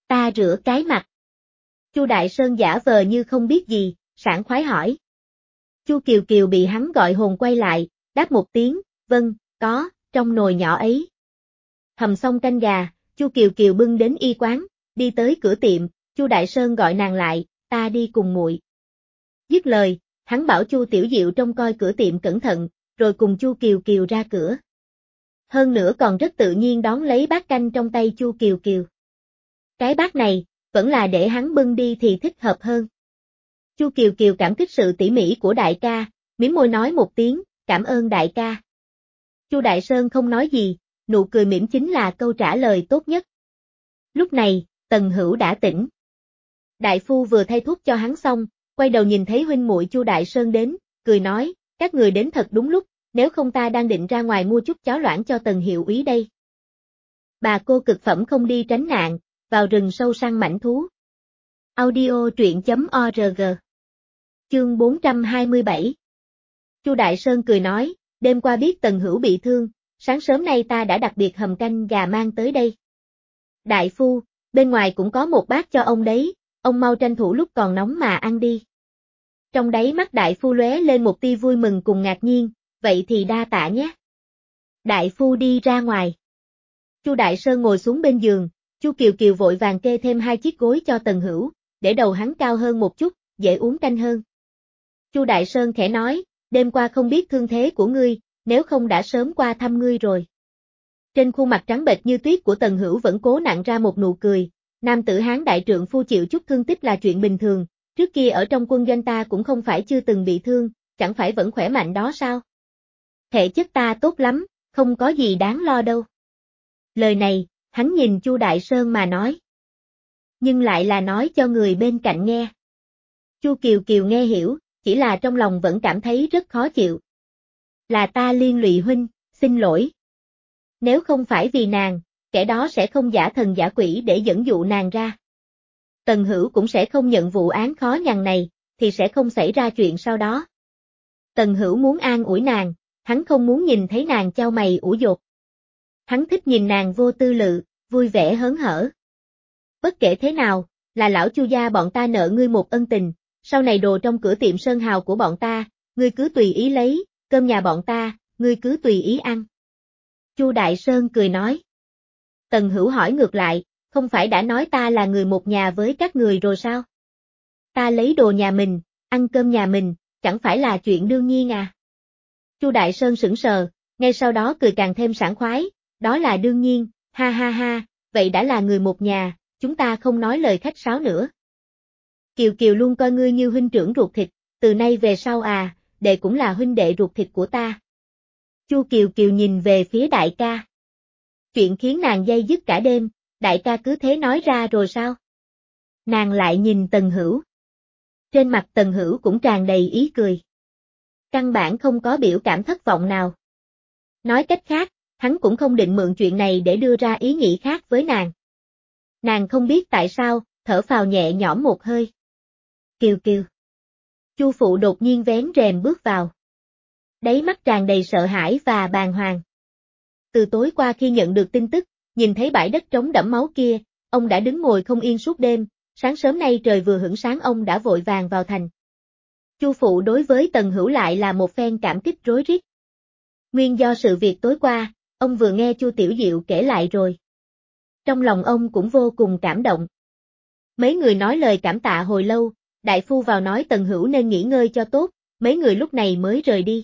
Ta rửa cái mặt. Chu Đại Sơn giả vờ như không biết gì, sảng khoái hỏi. Chu Kiều Kiều bị hắn gọi hồn quay lại, đáp một tiếng, vâng, có, trong nồi nhỏ ấy. Hầm xong canh gà, Chu Kiều Kiều bưng đến y quán, đi tới cửa tiệm, Chu Đại Sơn gọi nàng lại, ta đi cùng muội. Dứt lời, hắn bảo Chu Tiểu Diệu trông coi cửa tiệm cẩn thận, rồi cùng Chu Kiều Kiều ra cửa. Hơn nữa còn rất tự nhiên đón lấy bát canh trong tay Chu Kiều Kiều. Cái bát này, vẫn là để hắn bưng đi thì thích hợp hơn. Chu Kiều Kiều cảm kích sự tỉ mỉ của đại ca, mím môi nói một tiếng, cảm ơn đại ca. Chu Đại Sơn không nói gì, nụ cười mỉm chính là câu trả lời tốt nhất. Lúc này, Tần Hữu đã tỉnh. Đại phu vừa thay thuốc cho hắn xong, quay đầu nhìn thấy huynh muội Chu Đại Sơn đến, cười nói, các người đến thật đúng lúc, nếu không ta đang định ra ngoài mua chút cháo loãng cho Tần hiệu úy đây. Bà cô cực phẩm không đi tránh nạn, vào rừng sâu săn mãnh thú. Audio truyện chấm org. Chương bốn trăm hai mươi bảy. Chu Đại Sơn cười nói, đêm qua biết Tần Hữu bị thương, sáng sớm nay ta đã đặc biệt hầm canh gà mang tới đây. Đại phu, bên ngoài cũng có một bát cho ông đấy, ông mau tranh thủ lúc còn nóng mà ăn đi. Trong đáy mắt đại phu lóe lên một tia vui mừng cùng ngạc nhiên, vậy thì đa tạ nhé. Đại phu đi ra ngoài. Chu Đại Sơn ngồi xuống bên giường, Chu Kiều Kiều vội vàng kê thêm hai chiếc gối cho Tần Hữu, để đầu hắn cao hơn một chút, dễ uống canh hơn. Chu Đại Sơn khẽ nói, đêm qua không biết thương thế của ngươi, nếu không đã sớm qua thăm ngươi rồi. Trên khuôn mặt trắng bệch như tuyết của Tần Hữu vẫn cố nặn ra một nụ cười, nam tử Hán đại trượng phu chịu chút thương tích là chuyện bình thường, trước kia ở trong quân doanh ta cũng không phải chưa từng bị thương, chẳng phải vẫn khỏe mạnh đó sao? Thể chất ta tốt lắm, không có gì đáng lo đâu. Lời này, hắn nhìn Chu Đại Sơn mà nói. Nhưng lại là nói cho người bên cạnh nghe. Chu Kiều Kiều nghe hiểu, chỉ là trong lòng vẫn cảm thấy rất khó chịu. Là ta liên lụy huynh, xin lỗi. Nếu không phải vì nàng, kẻ đó sẽ không giả thần giả quỷ để dẫn dụ nàng ra. Tần Hữu cũng sẽ không nhận vụ án khó nhằn này, thì sẽ không xảy ra chuyện sau đó. Tần Hữu muốn an ủi nàng, hắn không muốn nhìn thấy nàng chau mày ủ dột. Hắn thích nhìn nàng vô tư lự, vui vẻ hớn hở. Bất kể thế nào, là lão Chu gia bọn ta nợ ngươi một ân tình, sau này đồ trong cửa tiệm sơn hào của bọn ta, ngươi cứ tùy ý lấy, cơm nhà bọn ta, ngươi cứ tùy ý ăn. Chu Đại Sơn cười nói. Tần Hữu hỏi ngược lại, không phải đã nói ta là người một nhà với các người rồi sao? Ta lấy đồ nhà mình, ăn cơm nhà mình, chẳng phải là chuyện đương nhiên à? Chu Đại Sơn sững sờ, ngay sau đó cười càng thêm sảng khoái, đó là đương nhiên, ha ha ha, vậy đã là người một nhà, chúng ta không nói lời khách sáo nữa. Kiều Kiều luôn coi ngươi như huynh trưởng ruột thịt, từ nay về sau à, đệ cũng là huynh đệ ruột thịt của ta. Chu Kiều Kiều nhìn về phía đại ca. Chuyện khiến nàng day dứt cả đêm, đại ca cứ thế nói ra rồi sao? Nàng lại nhìn Tần Hữu. Trên mặt Tần Hữu cũng tràn đầy ý cười. Căn bản không có biểu cảm thất vọng nào. Nói cách khác, hắn cũng không định mượn chuyện này để đưa ra ý nghĩ khác với nàng. Nàng không biết tại sao, thở phào nhẹ nhõm một hơi. Kiều Kiều. Chu phụ đột nhiên vén rèm bước vào. Đáy mắt tràn đầy sợ hãi và bàng hoàng. Từ tối qua khi nhận được tin tức, nhìn thấy bãi đất trống đẫm máu kia, ông đã đứng ngồi không yên suốt đêm, sáng sớm nay trời vừa hửng sáng ông đã vội vàng vào thành. Chu phụ đối với Tần Hữu lại là một phen cảm kích rối rít. Nguyên do sự việc tối qua, ông vừa nghe Chu Tiểu Diệu kể lại rồi. Trong lòng ông cũng vô cùng cảm động. Mấy người nói lời cảm tạ hồi lâu, đại phu vào nói Tần Hữu nên nghỉ ngơi cho tốt, mấy người lúc này mới rời đi.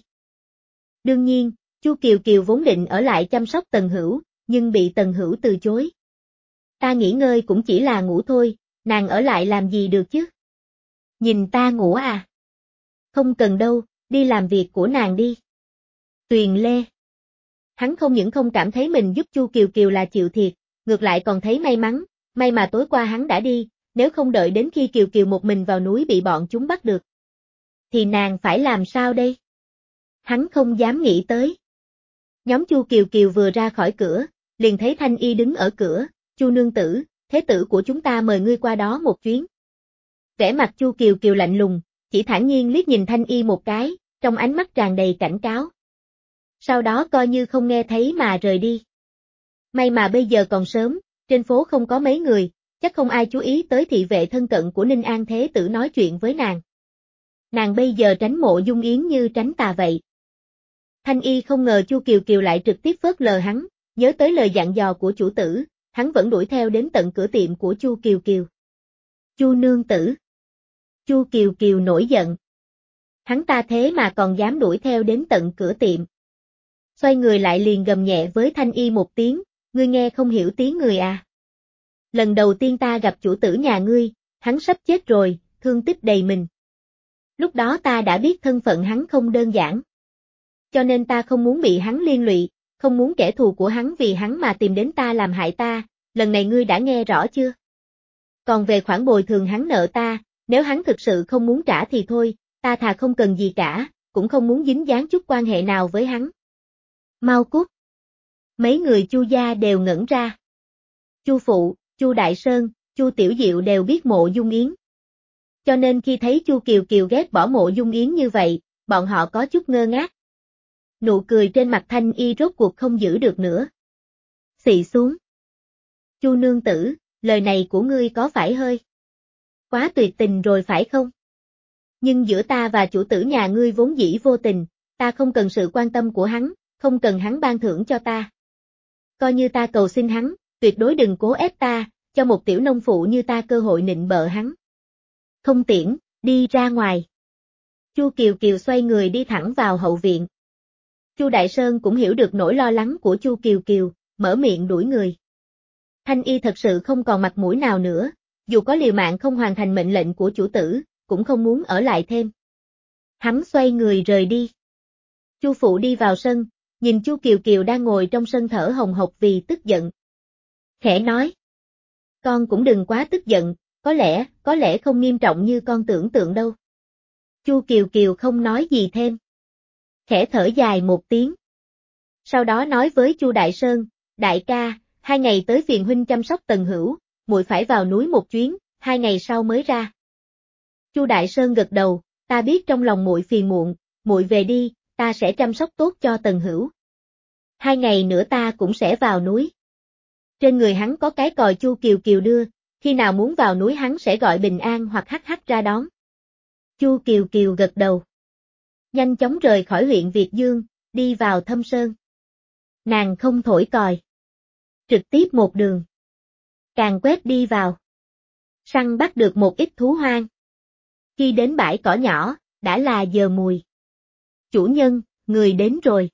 Đương nhiên, Chu Kiều Kiều vốn định ở lại chăm sóc Tần Hữu, nhưng bị Tần Hữu từ chối. Ta nghỉ ngơi cũng chỉ là ngủ thôi, nàng ở lại làm gì được chứ? Nhìn ta ngủ à? Không cần đâu, đi làm việc của nàng đi. Tuyền Lê. Hắn không những không cảm thấy mình giúp Chu Kiều Kiều là chịu thiệt, ngược lại còn thấy may mắn, may mà tối qua hắn đã đi, nếu không đợi đến khi Kiều Kiều một mình vào núi bị bọn chúng bắt được. Thì nàng phải làm sao đây? Hắn không dám nghĩ tới. Nhóm Chu Kiều Kiều vừa ra khỏi cửa, liền thấy Thanh Y đứng ở cửa, Chu nương tử, thế tử của chúng ta mời ngươi qua đó một chuyến. Vẻ mặt Chu Kiều Kiều lạnh lùng, chỉ thản nhiên liếc nhìn Thanh Y một cái, trong ánh mắt tràn đầy cảnh cáo. Sau đó coi như không nghe thấy mà rời đi. May mà bây giờ còn sớm, trên phố không có mấy người, chắc không ai chú ý tới thị vệ thân cận của Ninh An Thế Tử nói chuyện với nàng. Nàng bây giờ tránh Mộ Dung Yến như tránh tà vậy. Thanh Y không ngờ Chu Kiều Kiều lại trực tiếp phớt lờ hắn, nhớ tới lời dặn dò của chủ tử, hắn vẫn đuổi theo đến tận cửa tiệm của Chu Kiều Kiều. Chu nương tử. Chu Kiều Kiều nổi giận. Hắn ta thế mà còn dám đuổi theo đến tận cửa tiệm. Xoay người lại liền gầm nhẹ với Thanh Y một tiếng, ngươi nghe không hiểu tiếng người à. Lần đầu tiên ta gặp chủ tử nhà ngươi, hắn sắp chết rồi, thương tích đầy mình. Lúc đó ta đã biết thân phận hắn không đơn giản. Cho nên ta không muốn bị hắn liên lụy, không muốn kẻ thù của hắn vì hắn mà tìm đến ta làm hại ta, lần này ngươi đã nghe rõ chưa? Còn về khoản bồi thường hắn nợ ta, nếu hắn thực sự không muốn trả thì thôi, ta thà không cần gì cả, cũng không muốn dính dáng chút quan hệ nào với hắn. Mau cút. Mấy người Chu gia đều ngẩn ra. Chu phụ, Chu Đại Sơn, Chu Tiểu Diệu đều biết Mộ Dung Yến. Cho nên khi thấy Chu Kiều Kiều ghét bỏ Mộ Dung Yến như vậy, bọn họ có chút ngơ ngác. Nụ cười trên mặt Thanh Y rốt cuộc không giữ được nữa. Xị xuống. Chu nương tử, lời này của ngươi có phải hơi quá tuyệt tình rồi phải không? Nhưng giữa ta và chủ tử nhà ngươi vốn dĩ vô tình, ta không cần sự quan tâm của hắn, không cần hắn ban thưởng cho ta. Coi như ta cầu xin hắn, tuyệt đối đừng cố ép ta, cho một tiểu nông phụ như ta cơ hội nịnh bợ hắn. Không tiễn, đi ra ngoài. Chu Kiều Kiều xoay người đi thẳng vào hậu viện. Chu Đại Sơn cũng hiểu được nỗi lo lắng của Chu Kiều Kiều, mở miệng đuổi người. Thanh Y thật sự không còn mặt mũi nào nữa, dù có liều mạng không hoàn thành mệnh lệnh của chủ tử, cũng không muốn ở lại thêm. Hắn xoay người rời đi. Chu phụ đi vào sân, nhìn Chu Kiều Kiều đang ngồi trong sân thở hồng hộc vì tức giận. Khẽ nói. Con cũng đừng quá tức giận, có lẽ, có lẽ không nghiêm trọng như con tưởng tượng đâu. Chu Kiều Kiều không nói gì thêm. Khẽ thở dài một tiếng. Sau đó nói với Chu Đại Sơn, đại ca, hai ngày tới phiền huynh chăm sóc Tần Hữu, muội phải vào núi một chuyến, hai ngày sau mới ra. Chu Đại Sơn gật đầu, ta biết trong lòng muội phiền muộn, muội về đi, ta sẽ chăm sóc tốt cho Tần Hữu. Hai ngày nữa ta cũng sẽ vào núi. Trên người hắn có cái còi Chu Kiều Kiều đưa, khi nào muốn vào núi hắn sẽ gọi Bình An hoặc Hắc Hắc ra đón. Chu Kiều Kiều gật đầu. Nhanh chóng rời khỏi huyện Việt Dương, đi vào Thâm Sơn. Nàng không thổi còi. Trực tiếp một đường. Càng quét đi vào. Săn bắt được một ít thú hoang. Khi đến bãi cỏ nhỏ, đã là giờ mùi. Chủ nhân, người đến rồi.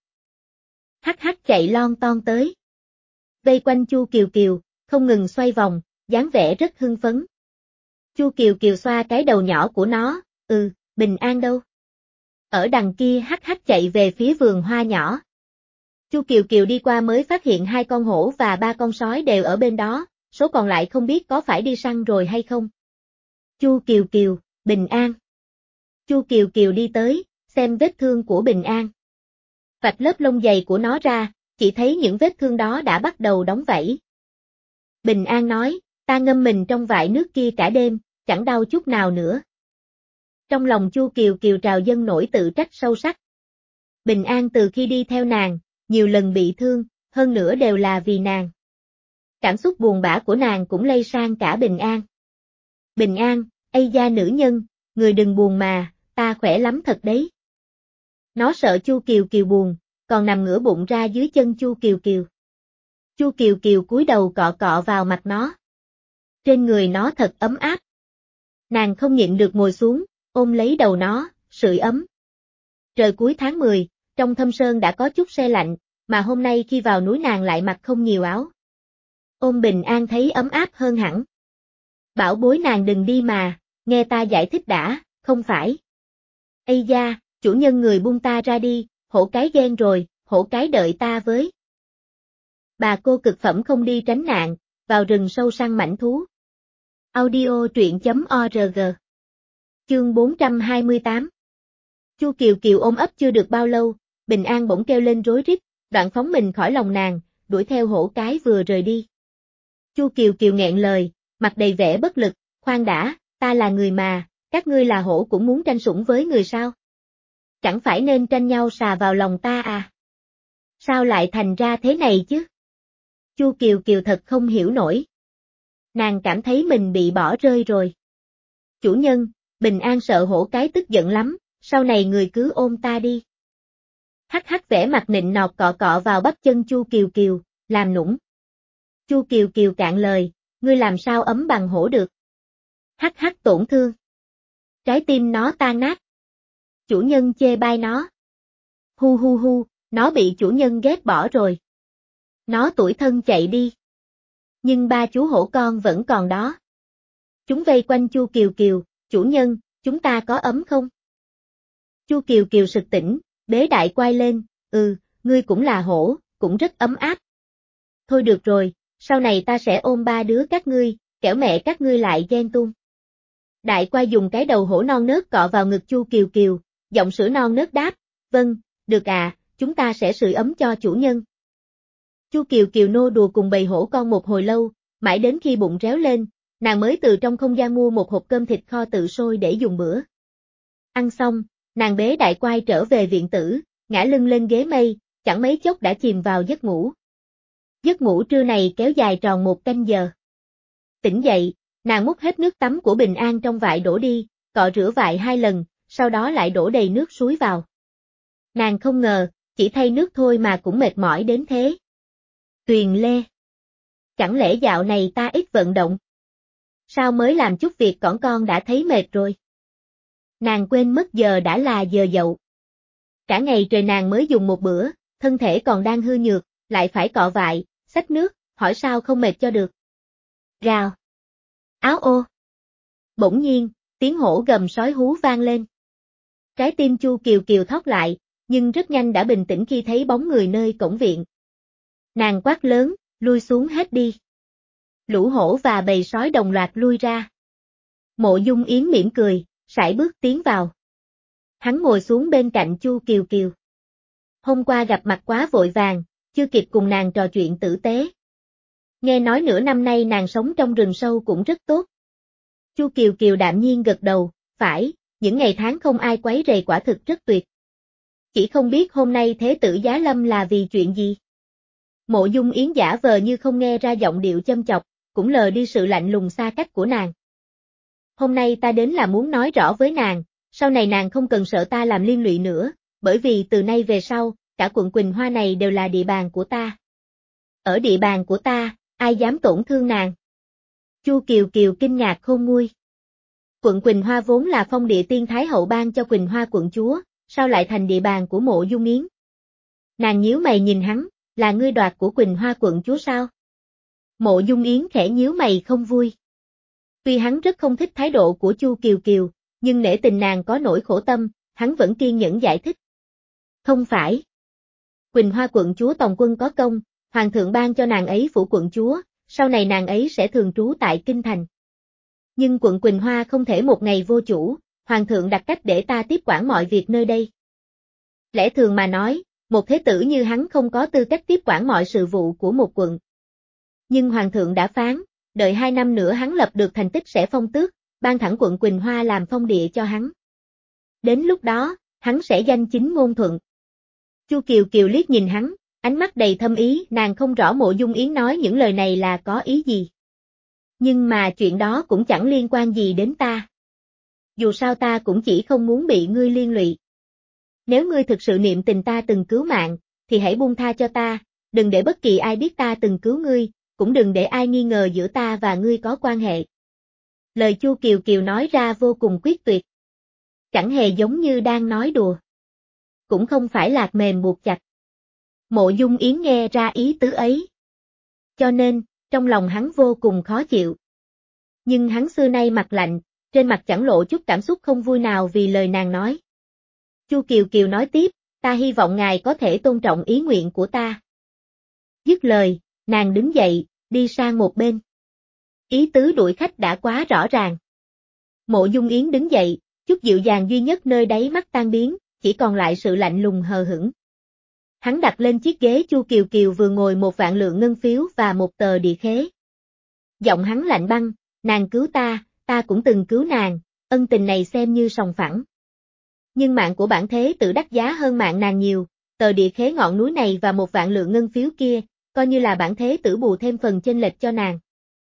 Hắc Hắc chạy lon ton tới. Vây quanh Chu Kiều Kiều, không ngừng xoay vòng, dáng vẻ rất hưng phấn. Chu Kiều Kiều xoa cái đầu nhỏ của nó, ừ, Bình An đâu? Ở đằng kia Hắc Hắc chạy về phía vườn hoa nhỏ. Chu Kiều Kiều đi qua mới phát hiện hai con hổ và ba con sói đều ở bên đó, số còn lại không biết có phải đi săn rồi hay không. Chu Kiều Kiều, Bình An. Chu Kiều Kiều đi tới, xem vết thương của Bình An. Vạch lớp lông dày của nó ra, chỉ thấy những vết thương đó đã bắt đầu đóng vảy. Bình An nói, ta ngâm mình trong vại nước kia cả đêm, chẳng đau chút nào nữa. Trong lòng Chu Kiều Kiều trào dâng nỗi tự trách sâu sắc. Bình An từ khi đi theo nàng, nhiều lần bị thương, hơn nữa đều là vì nàng. Cảm xúc buồn bã của nàng cũng lây sang cả Bình An. Bình An, ây da nữ nhân, người đừng buồn mà, ta khỏe lắm thật đấy. Nó sợ Chu Kiều Kiều buồn, còn nằm ngửa bụng ra dưới chân Chu Kiều Kiều. Chu Kiều Kiều cúi đầu cọ cọ vào mặt nó. Trên người nó thật ấm áp. Nàng không nhịn được ngồi xuống, ôm lấy đầu nó, sưởi ấm. Trời cuối tháng mười, trong Thâm Sơn đã có chút se lạnh, mà hôm nay khi vào núi nàng lại mặc không nhiều áo. Ôm Bình An thấy ấm áp hơn hẳn. Bảo bối nàng đừng đi mà, nghe ta giải thích đã, không phải. Ây da, chủ nhân người buông ta ra đi, hổ cái ghen rồi, hổ cái đợi ta với. Bà cô cực phẩm không đi tránh nạn, vào rừng sâu săn mãnh thú. Audio truyện chấm org. Chương bốn trăm hai mươi tám. Chu Kiều Kiều ôm ấp chưa được bao lâu, Bình An bỗng kêu lên rối rít, đoạn phóng mình khỏi lòng nàng, đuổi theo hổ cái vừa rời đi. Chu Kiều Kiều nghẹn lời, mặt đầy vẻ bất lực, khoan đã, ta là người mà, các ngươi là hổ cũng muốn tranh sủng với người sao? Chẳng phải nên tranh nhau xà vào lòng ta à? Sao lại thành ra thế này chứ? Chu Kiều Kiều thật không hiểu nổi. Nàng cảm thấy mình bị bỏ rơi rồi. Chủ nhân, Bình An sợ hổ cái tức giận lắm, sau này người cứ ôm ta đi. Hắc hắc vẻ mặt nịnh nọt cọ cọ vào bắp chân Chu Kiều Kiều, làm nũng. Chu Kiều Kiều cạn lời, ngươi làm sao ấm bằng hổ được. Hắc hắc tổn thương. Trái tim nó tan nát. Chủ nhân chê bai nó. Hu hu hu, nó bị chủ nhân ghét bỏ rồi. Nó tủi thân chạy đi. Nhưng ba chú hổ con vẫn còn đó. Chúng vây quanh Chu Kiều Kiều, chủ nhân, chúng ta có ấm không? Chu Kiều Kiều sực tỉnh, bế đại quay lên, ừ, ngươi cũng là hổ, cũng rất ấm áp. Thôi được rồi, sau này ta sẽ ôm ba đứa các ngươi, kẻo mẹ các ngươi lại ghen tuông. Đại quay dùng cái đầu hổ non nớt cọ vào ngực Chu Kiều Kiều, giọng sữa non nớt đáp, vâng, được à, chúng ta sẽ sưởi ấm cho chủ nhân. Chu Kiều Kiều nô đùa cùng bầy hổ con một hồi lâu, mãi đến khi bụng réo lên, nàng mới từ trong không gian mua một hộp cơm thịt kho tự sôi để dùng bữa. Ăn xong, nàng bế đại quay trở về viện tử, ngã lưng lên ghế mây, chẳng mấy chốc đã chìm vào giấc ngủ. Giấc ngủ trưa này kéo dài tròn một canh giờ. Tỉnh dậy, nàng múc hết nước tắm của Bình An trong vại đổ đi, cọ rửa vại hai lần, sau đó lại đổ đầy nước suối vào. Nàng không ngờ, chỉ thay nước thôi mà cũng mệt mỏi đến thế. Tuyền Lê. Chẳng lẽ dạo này ta ít vận động? Sao mới làm chút việc cỏn con đã thấy mệt rồi? Nàng quên mất giờ đã là giờ dậu. Cả ngày trời nàng mới dùng một bữa, thân thể còn đang hư nhược, lại phải cọ vại, xách nước, hỏi sao không mệt cho được. Rào. Áo ô. Bỗng nhiên, tiếng hổ gầm sói hú vang lên. Trái tim Chu Kiều Kiều thót lại, nhưng rất nhanh đã bình tĩnh khi thấy bóng người nơi cổng viện. Nàng quát lớn, lui xuống hết đi. Lũ hổ và bầy sói đồng loạt lui ra. Mộ Dung Yến mỉm cười, sải bước tiến vào. Hắn ngồi xuống bên cạnh Chu Kiều Kiều. Hôm qua gặp mặt quá vội vàng, chưa kịp cùng nàng trò chuyện tử tế. Nghe nói nửa năm nay nàng sống trong rừng sâu cũng rất tốt. Chu Kiều Kiều đạm nhiên gật đầu, phải, những ngày tháng không ai quấy rầy quả thực rất tuyệt. Chỉ không biết hôm nay Thế tử giá lâm là vì chuyện gì. Mộ Dung Yến giả vờ như không nghe ra giọng điệu châm chọc, cũng lờ đi sự lạnh lùng xa cách của nàng. Hôm nay ta đến là muốn nói rõ với nàng, sau này nàng không cần sợ ta làm liên lụy nữa, bởi vì từ nay về sau, cả quận Quỳnh Hoa này đều là địa bàn của ta. Ở địa bàn của ta, ai dám tổn thương nàng? Chu Kiều Kiều kinh ngạc khôn nguôi. Quận Quỳnh Hoa vốn là phong địa tiên Thái hậu ban cho Quỳnh Hoa quận chúa, sao lại thành địa bàn của Mộ Dung Yến? Nàng nhíu mày nhìn hắn, là ngươi đoạt của Quỳnh Hoa quận chúa sao? Mộ Dung Yến khẽ nhíu mày không vui. Tuy hắn rất không thích thái độ của Chu Kiều Kiều, nhưng nể tình nàng có nỗi khổ tâm, hắn vẫn kiên nhẫn giải thích. Không phải. Quỳnh Hoa quận chúa Tòng Quân có công, hoàng thượng ban cho nàng ấy phủ quận chúa, sau này nàng ấy sẽ thường trú tại Kinh Thành. Nhưng quận Quỳnh Hoa không thể một ngày vô chủ, hoàng thượng đặt cách để ta tiếp quản mọi việc nơi đây. Lẽ thường mà nói, một thế tử như hắn không có tư cách tiếp quản mọi sự vụ của một quận. Nhưng hoàng thượng đã phán, đợi hai năm nữa hắn lập được thành tích sẽ phong tước, ban thẳng quận Quỳnh Hoa làm phong địa cho hắn. Đến lúc đó, hắn sẽ danh chính ngôn thuận. Chu Kiều Kiều liếc nhìn hắn, ánh mắt đầy thâm ý, nàng không rõ Mộ Dung Yến nói những lời này là có ý gì. Nhưng mà chuyện đó cũng chẳng liên quan gì đến ta. Dù sao ta cũng chỉ không muốn bị ngươi liên lụy. Nếu ngươi thực sự niệm tình ta từng cứu mạng, thì hãy buông tha cho ta, đừng để bất kỳ ai biết ta từng cứu ngươi, cũng đừng để ai nghi ngờ giữa ta và ngươi có quan hệ. Lời Chu Kiều Kiều nói ra vô cùng quyết tuyệt. Chẳng hề giống như đang nói đùa. Cũng không phải lạc mềm buộc chặt. Mộ Dung Yến nghe ra ý tứ ấy. Cho nên, trong lòng hắn vô cùng khó chịu. Nhưng hắn xưa nay mặt lạnh, trên mặt chẳng lộ chút cảm xúc không vui nào vì lời nàng nói. Chu Kiều Kiều nói tiếp, ta hy vọng ngài có thể tôn trọng ý nguyện của ta. Dứt lời, nàng đứng dậy, đi sang một bên. Ý tứ đuổi khách đã quá rõ ràng. Mộ Dung Yến đứng dậy, chút dịu dàng duy nhất nơi đáy mắt tan biến, chỉ còn lại sự lạnh lùng hờ hững. Hắn đặt lên chiếc ghế Chu Kiều Kiều vừa ngồi một vạn lượng ngân phiếu và một tờ địa khế. Giọng hắn lạnh băng, nàng cứu ta, ta cũng từng cứu nàng, ân tình này xem như sòng phẳng. Nhưng mạng của bản thế tử đắt giá hơn mạng nàng nhiều, tờ địa khế ngọn núi này và một vạn lượng ngân phiếu kia, coi như là bản thế tử bù thêm phần chênh lệch cho nàng.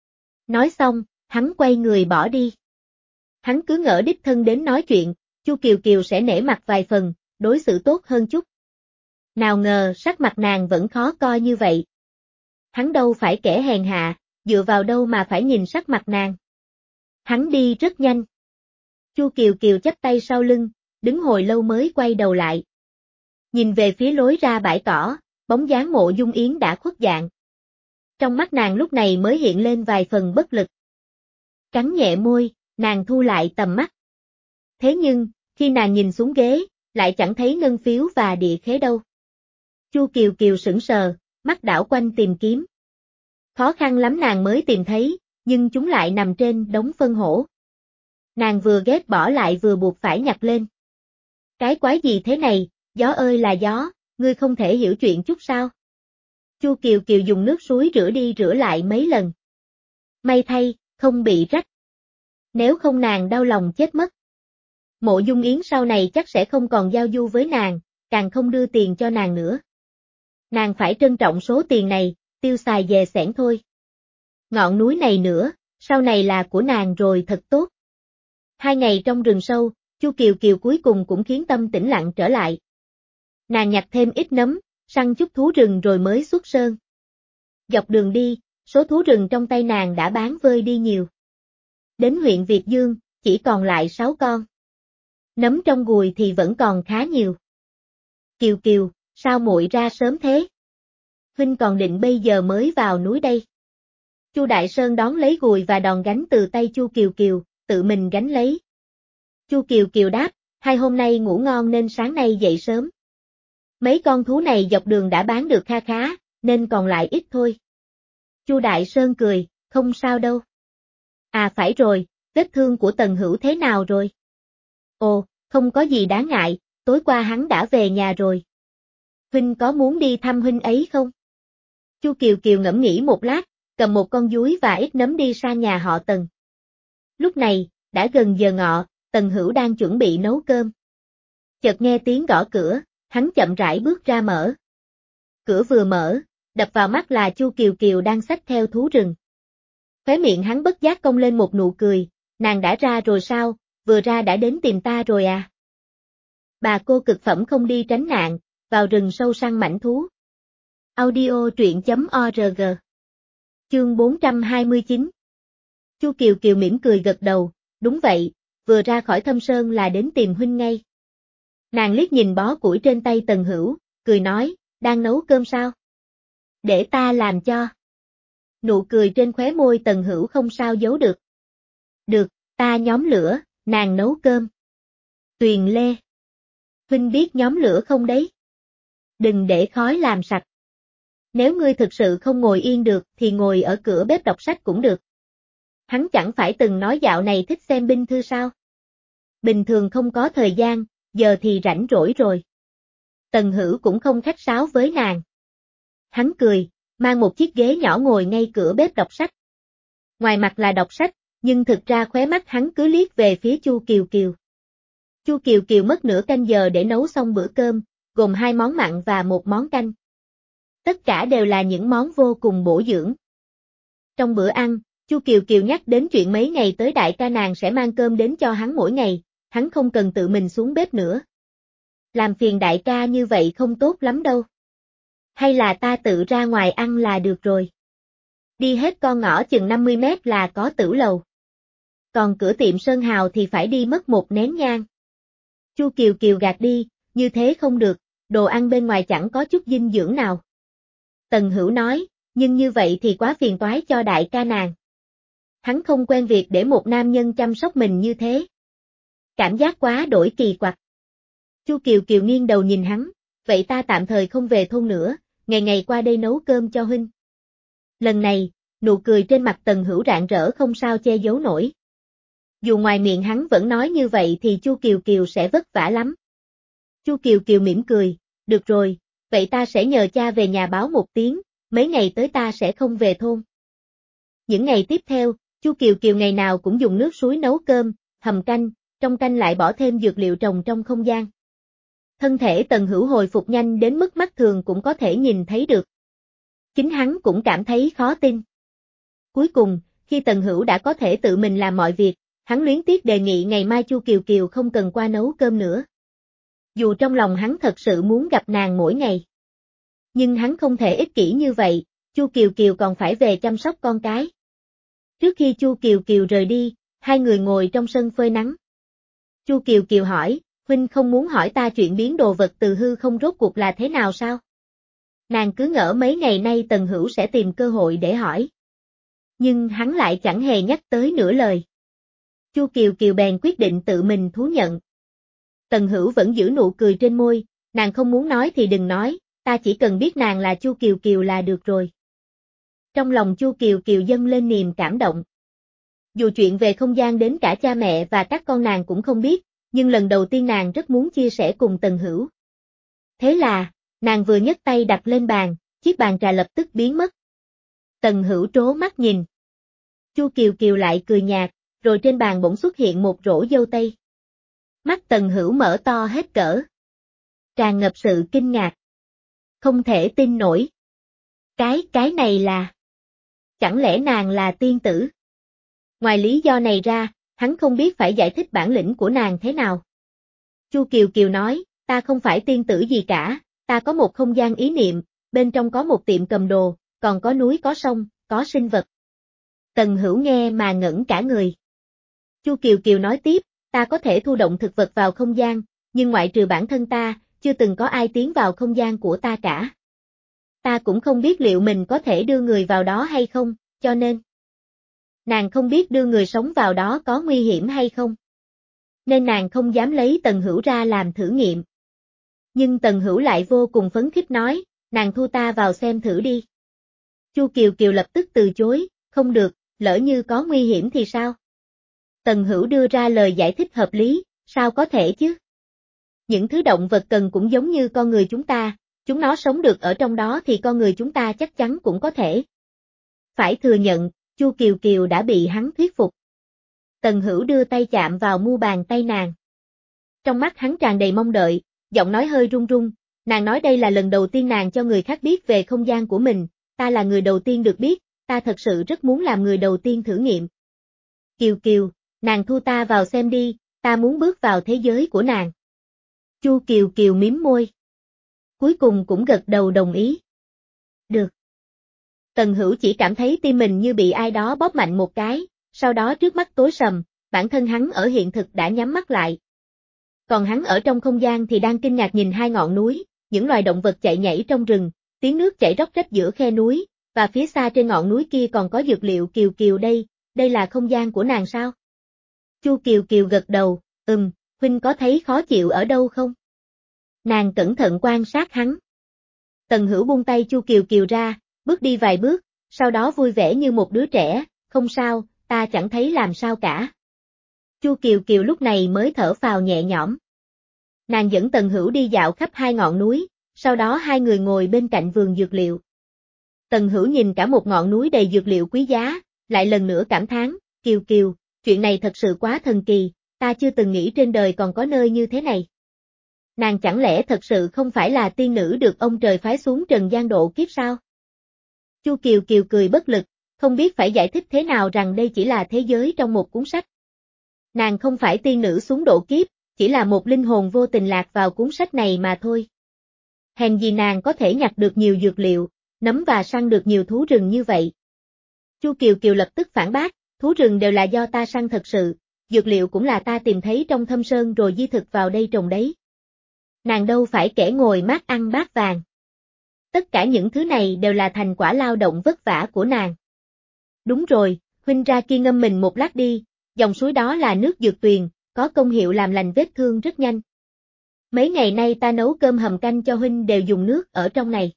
Nói xong, hắn quay người bỏ đi. Hắn cứ ngỡ đích thân đến nói chuyện, Chu Kiều Kiều sẽ nể mặt vài phần, đối xử tốt hơn chút. Nào ngờ sắc mặt nàng vẫn khó coi như vậy. Hắn đâu phải kẻ hèn hạ, dựa vào đâu mà phải nhìn sắc mặt nàng. Hắn đi rất nhanh. Chu Kiều Kiều chắp tay sau lưng, đứng hồi lâu mới quay đầu lại. Nhìn về phía lối ra bãi cỏ, bóng dáng Mộ Dung Yến đã khuất dạng. Trong mắt nàng lúc này mới hiện lên vài phần bất lực. Cắn nhẹ môi, nàng thu lại tầm mắt. Thế nhưng, khi nàng nhìn xuống ghế, lại chẳng thấy ngân phiếu và địa khế đâu. Chu Kiều Kiều sững sờ, mắt đảo quanh tìm kiếm. Khó khăn lắm nàng mới tìm thấy, nhưng chúng lại nằm trên đống phân hổ. Nàng vừa ghét bỏ lại vừa buộc phải nhặt lên. Cái quái gì thế này, gió ơi là gió, ngươi không thể hiểu chuyện chút sao? Chu Kiều Kiều dùng nước suối rửa đi rửa lại mấy lần. May thay, không bị rách. Nếu không nàng đau lòng chết mất. Mộ Dung Yến sau này chắc sẽ không còn giao du với nàng, càng không đưa tiền cho nàng nữa. Nàng phải trân trọng số tiền này, tiêu xài về xẻn thôi. Ngọn núi này nữa, sau này là của nàng rồi thật tốt. Hai ngày trong rừng sâu, Chu Kiều Kiều cuối cùng cũng khiến tâm tĩnh lặng trở lại. Nàng nhặt thêm ít nấm, săn chút thú rừng rồi mới xuất sơn. Dọc đường đi, số thú rừng trong tay nàng đã bán vơi đi nhiều. Đến huyện Việt Dương, chỉ còn lại sáu con. Nấm trong gùi thì vẫn còn khá nhiều. Kiều Kiều, sao muội ra sớm thế? Huynh còn định bây giờ mới vào núi đây. Chu Đại Sơn đón lấy gùi và đòn gánh từ tay Chu Kiều Kiều, tự mình gánh lấy. Chu Kiều Kiều đáp, hai hôm nay ngủ ngon nên sáng nay dậy sớm. Mấy con thú này dọc đường đã bán được kha khá, nên còn lại ít thôi. Chu Đại Sơn cười, không sao đâu. À phải rồi, vết thương của Tần Hữu thế nào rồi? Ồ, không có gì đáng ngại, tối qua hắn đã về nhà rồi. Huynh có muốn đi thăm huynh ấy không? Chu Kiều Kiều ngẫm nghĩ một lát, cầm một con dúi và ít nấm đi sang nhà họ Tần. Lúc này, đã gần giờ ngọ, Tần Hữu đang chuẩn bị nấu cơm. Chợt nghe tiếng gõ cửa, hắn chậm rãi bước ra mở. Cửa vừa mở, đập vào mắt là Chu Kiều Kiều đang xách theo thú rừng. Khóe miệng hắn bất giác cong lên một nụ cười, nàng đã ra rồi sao, vừa ra đã đến tìm ta rồi à? Bà cô cực phẩm không đi tránh nạn, vào rừng sâu săn mãnh thú. Audio truyện chấm org. Chương bốn trăm hai mươi chín. Chu Kiều Kiều mỉm cười gật đầu, đúng vậy, vừa ra khỏi Thâm Sơn là đến tìm huynh ngay. Nàng liếc nhìn bó củi trên tay Tần Hữu, cười nói, đang nấu cơm sao? Để ta làm cho. Nụ cười trên khóe môi Tần Hữu không sao giấu được. Được, ta nhóm lửa, nàng nấu cơm. Tuyền Lê. Huynh biết nhóm lửa không đấy? Đừng để khói làm sạch. Nếu ngươi thực sự không ngồi yên được thì ngồi ở cửa bếp đọc sách cũng được. Hắn chẳng phải từng nói dạo này thích xem binh thư sao? Bình thường không có thời gian, giờ thì rảnh rỗi rồi. Tần Hữu cũng không khách sáo với nàng. Hắn cười, mang một chiếc ghế nhỏ ngồi ngay cửa bếp đọc sách. Ngoài mặt là đọc sách, nhưng thực ra khóe mắt hắn cứ liếc về phía Chu Kiều Kiều. Chu Kiều Kiều mất nửa canh giờ để nấu xong bữa cơm, gồm hai món mặn và một món canh. Tất cả đều là những món vô cùng bổ dưỡng. Trong bữa ăn, Chu Kiều Kiều nhắc đến chuyện mấy ngày tới đại ca nàng sẽ mang cơm đến cho hắn mỗi ngày, hắn không cần tự mình xuống bếp nữa. Làm phiền đại ca như vậy không tốt lắm đâu. Hay là ta tự ra ngoài ăn là được rồi. Đi hết con ngõ chừng năm mươi mét là có Tửu Lầu. Còn cửa tiệm Sơn Hào thì phải đi mất một nén nhang. Chu Kiều Kiều gạt đi, như thế không được, đồ ăn bên ngoài chẳng có chút dinh dưỡng nào. Tần Hữu nói, nhưng như vậy thì quá phiền toái cho đại ca nàng. Hắn không quen việc để một nam nhân chăm sóc mình như thế. Cảm giác quá đổi kỳ quặc. Chu Kiều Kiều nghiêng đầu nhìn hắn, vậy ta tạm thời không về thôn nữa, ngày ngày qua đây nấu cơm cho huynh. Lần này, nụ cười trên mặt Tần Hữu rạng rỡ không sao che giấu nổi. Dù ngoài miệng hắn vẫn nói như vậy thì Chu Kiều Kiều sẽ vất vả lắm. Chu Kiều Kiều mỉm cười, được rồi, vậy ta sẽ nhờ cha về nhà báo một tiếng, mấy ngày tới ta sẽ không về thôn. Những ngày tiếp theo, Chu Kiều Kiều ngày nào cũng dùng nước suối nấu cơm, hầm canh, trong canh lại bỏ thêm dược liệu trồng trong không gian. Thân thể Tần Hữu hồi phục nhanh đến mức mắt thường cũng có thể nhìn thấy được. Chính hắn cũng cảm thấy khó tin. Cuối cùng, khi Tần Hữu đã có thể tự mình làm mọi việc, hắn luyến tiếc đề nghị ngày mai Chu Kiều Kiều không cần qua nấu cơm nữa. Dù trong lòng hắn thật sự muốn gặp nàng mỗi ngày. Nhưng hắn không thể ích kỷ như vậy, Chu Kiều Kiều còn phải về chăm sóc con cái. Trước khi Chu Kiều Kiều rời đi, hai người ngồi trong sân phơi nắng. Chu Kiều Kiều hỏi, huynh không muốn hỏi ta chuyện biến đồ vật từ hư không rốt cuộc là thế nào sao? Nàng cứ ngỡ mấy ngày nay Tần Hữu sẽ tìm cơ hội để hỏi. Nhưng hắn lại chẳng hề nhắc tới nửa lời. Chu Kiều Kiều bèn quyết định tự mình thú nhận. Tần Hữu vẫn giữ nụ cười trên môi, nàng không muốn nói thì đừng nói, ta chỉ cần biết nàng là Chu Kiều Kiều là được rồi. Trong lòng Chu Kiều Kiều dâng lên niềm cảm động. Dù chuyện về không gian đến cả cha mẹ và các con nàng cũng không biết, nhưng lần đầu tiên nàng rất muốn chia sẻ cùng Tần Hữu. Thế là, nàng vừa nhấc tay đặt lên bàn, chiếc bàn trà lập tức biến mất. Tần Hữu trố mắt nhìn. Chu Kiều Kiều lại cười nhạt, rồi trên bàn bỗng xuất hiện một rổ dâu tây. Mắt Tần Hữu mở to hết cỡ. Tràn ngập sự kinh ngạc. Không thể tin nổi. Cái, cái này là... Chẳng lẽ nàng là tiên tử? Ngoài lý do này ra, hắn không biết phải giải thích bản lĩnh của nàng thế nào. Chu Kiều Kiều nói, ta không phải tiên tử gì cả, ta có một không gian ý niệm, bên trong có một tiệm cầm đồ, còn có núi có sông, có sinh vật. Tần Hữu nghe mà ngẩn cả người. Chu Kiều Kiều nói tiếp, ta có thể thu động thực vật vào không gian, nhưng ngoại trừ bản thân ta, chưa từng có ai tiến vào không gian của ta cả. Ta cũng không biết liệu mình có thể đưa người vào đó hay không, cho nên... Nàng không biết đưa người sống vào đó có nguy hiểm hay không. Nên nàng không dám lấy Tần Hữu ra làm thử nghiệm. Nhưng Tần Hữu lại vô cùng phấn khích nói, nàng thu ta vào xem thử đi. Chu Kiều Kiều lập tức từ chối, không được, lỡ như có nguy hiểm thì sao? Tần Hữu đưa ra lời giải thích hợp lý, sao có thể chứ? Những thứ động vật cần cũng giống như con người chúng ta, chúng nó sống được ở trong đó thì con người chúng ta chắc chắn cũng có thể. Phải thừa nhận, Chu Kiều Kiều đã bị hắn thuyết phục. Tần Hữu đưa tay chạm vào mu bàn tay nàng. Trong mắt hắn tràn đầy mong đợi, giọng nói hơi run run, nàng nói đây là lần đầu tiên nàng cho người khác biết về không gian của mình, ta là người đầu tiên được biết, ta thật sự rất muốn làm người đầu tiên thử nghiệm. Kiều Kiều, nàng thu ta vào xem đi, ta muốn bước vào thế giới của nàng. Chu Kiều Kiều mím môi. Cuối cùng cũng gật đầu đồng ý. Được. Tần Hữu chỉ cảm thấy tim mình như bị ai đó bóp mạnh một cái, sau đó trước mắt tối sầm, bản thân hắn ở hiện thực đã nhắm mắt lại. Còn hắn ở trong không gian thì đang kinh ngạc nhìn hai ngọn núi, những loài động vật chạy nhảy trong rừng, tiếng nước chảy róc rách giữa khe núi, và phía xa trên ngọn núi kia còn có dược liệu. Kiều Kiều đây, đây là không gian của nàng sao? Chu Kiều Kiều gật đầu, ừm, huynh có thấy khó chịu ở đâu không? Nàng cẩn thận quan sát hắn. Tần Hữu buông tay Chu Kiều Kiều ra, bước đi vài bước, sau đó vui vẻ như một đứa trẻ, không sao, ta chẳng thấy làm sao cả. Chu Kiều Kiều lúc này mới thở phào nhẹ nhõm. Nàng dẫn Tần Hữu đi dạo khắp hai ngọn núi, sau đó hai người ngồi bên cạnh vườn dược liệu. Tần Hữu nhìn cả một ngọn núi đầy dược liệu quý giá, lại lần nữa cảm thán, Kiều Kiều, chuyện này thật sự quá thần kỳ, ta chưa từng nghĩ trên đời còn có nơi như thế này. Nàng chẳng lẽ thật sự không phải là tiên nữ được ông trời phái xuống trần gian độ kiếp sao? Chu Kiều Kiều cười bất lực, không biết phải giải thích thế nào rằng đây chỉ là thế giới trong một cuốn sách. Nàng không phải tiên nữ xuống độ kiếp, chỉ là một linh hồn vô tình lạc vào cuốn sách này mà thôi. Hèn gì nàng có thể nhặt được nhiều dược liệu, nấm và săn được nhiều thú rừng như vậy. Chu Kiều Kiều lập tức phản bác, thú rừng đều là do ta săn thật sự, dược liệu cũng là ta tìm thấy trong thâm sơn rồi di thực vào đây trồng đấy. Nàng đâu phải kẻ ngồi mát ăn bát vàng. Tất cả những thứ này đều là thành quả lao động vất vả của nàng. Đúng rồi, huynh ra kia ngâm mình một lát đi, dòng suối đó là nước dược tuyền, có công hiệu làm lành vết thương rất nhanh. Mấy ngày nay ta nấu cơm hầm canh cho huynh đều dùng nước ở trong này.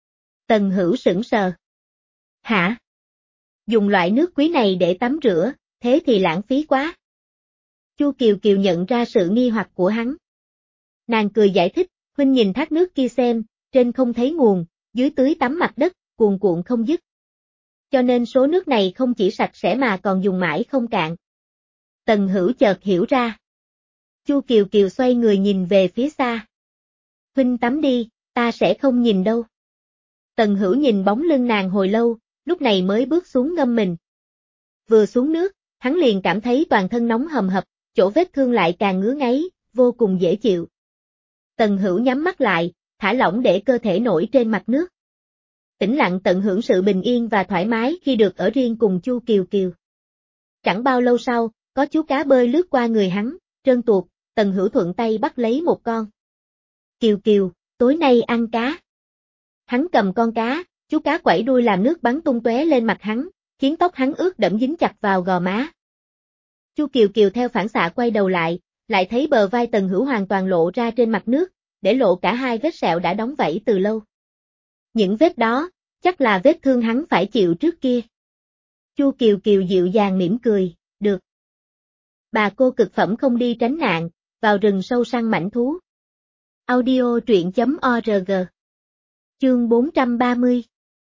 Tần Hữu sững sờ. Hả? Dùng loại nước quý này để tắm rửa, thế thì lãng phí quá. Chu Kiều Kiều nhận ra sự nghi hoặc của hắn. Nàng cười giải thích, huynh nhìn thác nước kia xem, trên không thấy nguồn, dưới tưới tắm mặt đất, cuồn cuộn không dứt. Cho nên số nước này không chỉ sạch sẽ mà còn dùng mãi không cạn. Tần Hữu chợt hiểu ra. Chu Kiều Kiều xoay người nhìn về phía xa. Huynh tắm đi, ta sẽ không nhìn đâu. Tần Hữu nhìn bóng lưng nàng hồi lâu, lúc này mới bước xuống ngâm mình. Vừa xuống nước, hắn liền cảm thấy toàn thân nóng hầm hập, chỗ vết thương lại càng ngứa ngáy, vô cùng dễ chịu. Tần Hữu nhắm mắt lại, thả lỏng để cơ thể nổi trên mặt nước. Tĩnh lặng tận hưởng sự bình yên và thoải mái khi được ở riêng cùng Chu Kiều Kiều. Chẳng bao lâu sau, có chú cá bơi lướt qua người hắn, trơn tuột, Tần Hữu thuận tay bắt lấy một con. Kiều Kiều, tối nay ăn cá. Hắn cầm con cá, chú cá quẩy đuôi làm nước bắn tung tóe lên mặt hắn, khiến tóc hắn ướt đẫm dính chặt vào gò má. Chu Kiều Kiều theo phản xạ quay đầu lại, lại thấy bờ vai Tần Hữu hoàn toàn lộ ra trên mặt nước, để lộ cả hai vết sẹo đã đóng vảy từ lâu. Những vết đó, chắc là vết thương hắn phải chịu trước kia. Chu Kiều Kiều dịu dàng mỉm cười, được. Bà cô cực phẩm không đi tránh nạn, vào rừng sâu săn mãnh thú. Audio truyện chấm org. Chương bốn trăm ba mươi.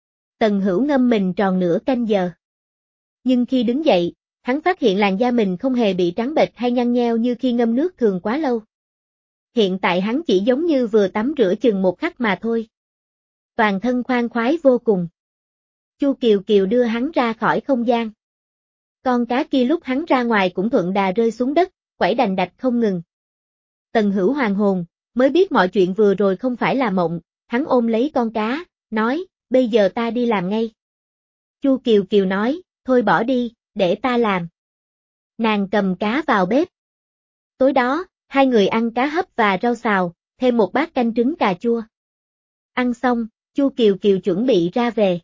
Tần Hữu ngâm mình tròn nửa canh giờ. Nhưng khi đứng dậy, hắn phát hiện làn da mình không hề bị trắng bệch hay nhăn nheo như khi ngâm nước thường quá lâu. Hiện tại hắn chỉ giống như vừa tắm rửa chừng một khắc mà thôi. Toàn thân khoan khoái vô cùng. Chu Kiều Kiều đưa hắn ra khỏi không gian. Con cá kia lúc hắn ra ngoài cũng thuận đà rơi xuống đất, quẩy đành đạch không ngừng. Tần Hữu hoàn hồn, mới biết mọi chuyện vừa rồi không phải là mộng, hắn ôm lấy con cá, nói, bây giờ ta đi làm ngay. Chu Kiều Kiều nói, thôi bỏ đi, để ta làm. Nàng cầm cá vào bếp. Tối đó, hai người ăn cá hấp và rau xào, thêm một bát canh trứng cà chua. Ăn xong, Chu Kiều Kiều chuẩn bị ra về.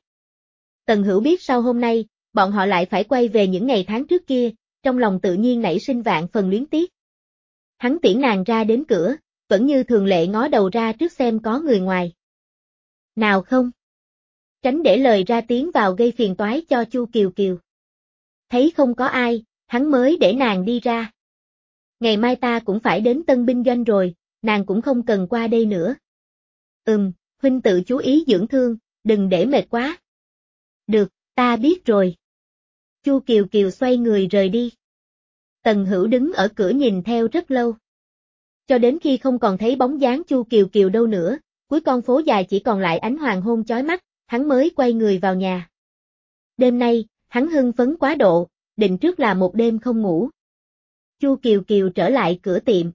Tần Hữu biết sau hôm nay, bọn họ lại phải quay về những ngày tháng trước kia, trong lòng tự nhiên nảy sinh vạn phần luyến tiếc. Hắn tiễn nàng ra đến cửa, vẫn như thường lệ ngó đầu ra trước xem có người ngoài. Nào không? Tránh để lời ra tiếng vào gây phiền toái cho Chu Kiều Kiều. Thấy không có ai, hắn mới để nàng đi ra. Ngày mai ta cũng phải đến Tân Binh Doanh rồi, nàng cũng không cần qua đây nữa. Ừm, huynh tự chú ý dưỡng thương, đừng để mệt quá. Được, ta biết rồi. Chu Kiều Kiều xoay người rời đi. Tần Hữu đứng ở cửa nhìn theo rất lâu. Cho đến khi không còn thấy bóng dáng Chu Kiều Kiều đâu nữa, cuối con phố dài chỉ còn lại ánh hoàng hôn chói mắt, hắn mới quay người vào nhà. Đêm nay, hắn hưng phấn quá độ, định trước là một đêm không ngủ. Chu Kiều Kiều trở lại cửa tiệm.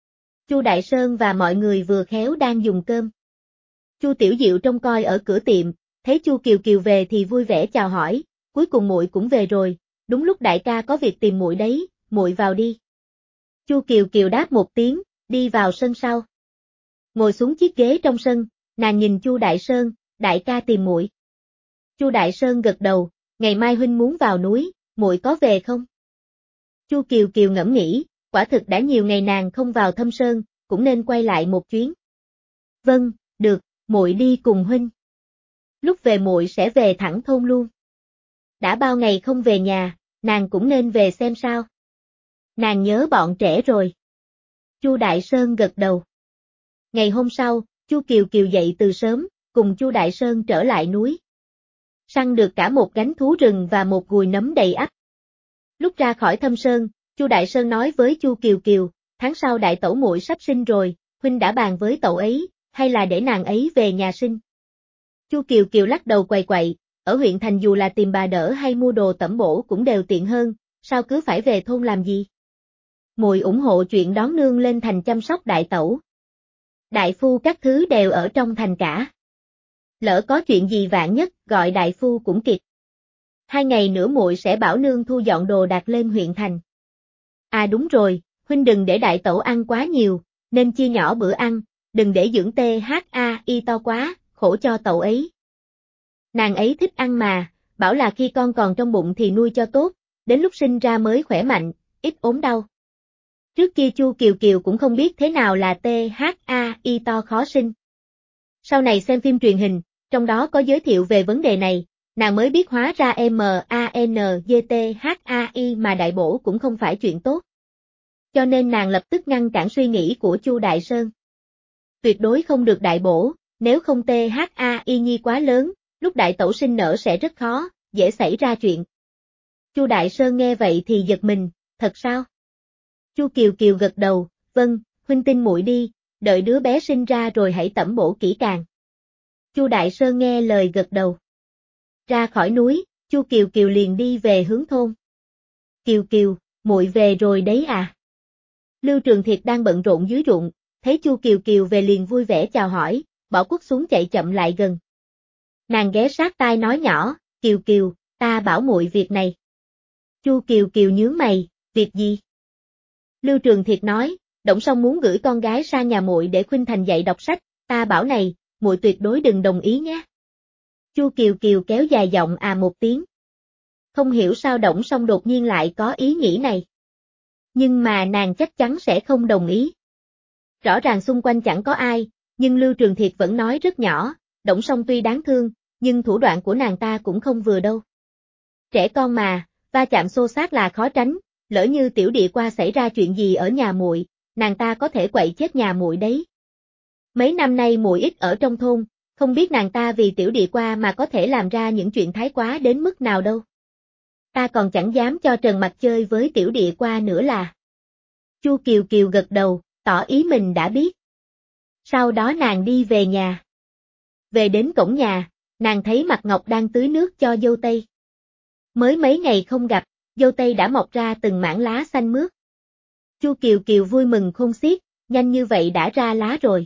Chu Đại Sơn và mọi người vừa khéo đang dùng cơm. Chu Tiểu Diệu trông coi ở cửa tiệm, thấy Chu Kiều Kiều về thì vui vẻ chào hỏi, cuối cùng muội cũng về rồi, đúng lúc đại ca có việc tìm muội đấy, muội vào đi. Chu Kiều Kiều đáp một tiếng, đi vào sân sau. Ngồi xuống chiếc ghế trong sân, nàng nhìn Chu Đại Sơn, đại ca tìm muội. Chu Đại Sơn gật đầu, ngày mai huynh muốn vào núi, muội có về không? Chu Kiều Kiều ngẫm nghĩ, quả thực đã nhiều ngày nàng không vào Thâm Sơn, cũng nên quay lại một chuyến. Vâng, được, muội đi cùng huynh. Lúc về muội sẽ về thẳng thôn luôn. Đã bao ngày không về nhà, nàng cũng nên về xem sao. Nàng nhớ bọn trẻ rồi. Chu Đại Sơn gật đầu. Ngày hôm sau, Chu Kiều Kiều dậy từ sớm, cùng Chu Đại Sơn trở lại núi. Săn được cả một gánh thú rừng và một gùi nấm đầy ắp. Lúc ra khỏi Thâm Sơn, Chu Đại Sơn nói với Chu Kiều Kiều, tháng sau đại tẩu muội sắp sinh rồi, huynh đã bàn với tẩu ấy, hay là để nàng ấy về nhà sinh? Chu Kiều Kiều lắc đầu quậy quậy, ở huyện thành dù là tìm bà đỡ hay mua đồ tẩm bổ cũng đều tiện hơn, sao cứ phải về thôn làm gì? Muội ủng hộ chuyện đón nương lên thành chăm sóc đại tẩu. Đại phu các thứ đều ở trong thành cả. Lỡ có chuyện gì vạn nhất, gọi đại phu cũng kịp. Hai ngày nữa muội sẽ bảo nương thu dọn đồ đạc lên huyện thành. À đúng rồi, huynh đừng để đại tẩu ăn quá nhiều, nên chia nhỏ bữa ăn, đừng để dưỡng tê hát a i to quá, khổ cho tẩu ấy. Nàng ấy thích ăn mà, bảo là khi con còn trong bụng thì nuôi cho tốt, đến lúc sinh ra mới khỏe mạnh, ít ốm đau. Trước kia Chu Kiều Kiều cũng không biết thế nào là tê hát a i to khó sinh. Sau này xem phim truyền hình, trong đó có giới thiệu về vấn đề này, nàng mới biết hóa ra em a en giê tê hát a i mà đại bổ cũng không phải chuyện tốt. Cho nên nàng lập tức ngăn cản suy nghĩ của Chu Đại Sơn. Tuyệt đối không được đại bổ, nếu không tê hát a i nhi quá lớn, lúc đại tẩu sinh nở sẽ rất khó, dễ xảy ra chuyện. Chu Đại Sơn nghe vậy thì giật mình, thật sao? Chu Kiều Kiều gật đầu, vâng, huynh tin muội đi, đợi đứa bé sinh ra rồi hãy tẩm bổ kỹ càng. Chu Đại Sơn nghe lời gật đầu. Ra khỏi núi, Chu Kiều Kiều liền đi về hướng thôn. Kiều Kiều, muội về rồi đấy à? Lưu Trường Thiệt đang bận rộn dưới ruộng, thấy Chu Kiều Kiều về liền vui vẻ chào hỏi, bỏ cuốc xuống chạy chậm lại gần. Nàng ghé sát tai nói nhỏ, Kiều Kiều, ta bảo muội việc này. Chu Kiều Kiều nhướng mày, việc gì? Lưu Trường Thiệt nói, Đổng Song muốn gửi con gái sang nhà muội để khuynh thành dạy đọc sách, ta bảo này, muội tuyệt đối đừng đồng ý nhé. Chu Kiều Kiều kéo dài giọng à một tiếng. Không hiểu sao Đổng Song đột nhiên lại có ý nghĩ này. Nhưng mà nàng chắc chắn sẽ không đồng ý. Rõ ràng xung quanh chẳng có ai, nhưng Lưu Trường Thiệt vẫn nói rất nhỏ, Đổng Song tuy đáng thương, nhưng thủ đoạn của nàng ta cũng không vừa đâu. Trẻ con mà, va chạm xô xát là khó tránh, lỡ như tiểu địa qua xảy ra chuyện gì ở nhà muội, nàng ta có thể quậy chết nhà muội đấy. Mấy năm nay muội ít ở trong thôn, không biết nàng ta vì tiểu địa qua mà có thể làm ra những chuyện thái quá đến mức nào đâu. Ta còn chẳng dám cho Trần Mặc chơi với tiểu địa qua nữa là. Chu Kiều Kiều gật đầu, tỏ ý mình đã biết. Sau đó nàng đi về nhà. Về đến cổng nhà, nàng thấy Mạc Ngọc đang tưới nước cho dâu tây. Mới mấy ngày không gặp, dâu tây đã mọc ra từng mảng lá xanh mướt. Chu Kiều Kiều vui mừng khôn xiết, nhanh như vậy đã ra lá rồi.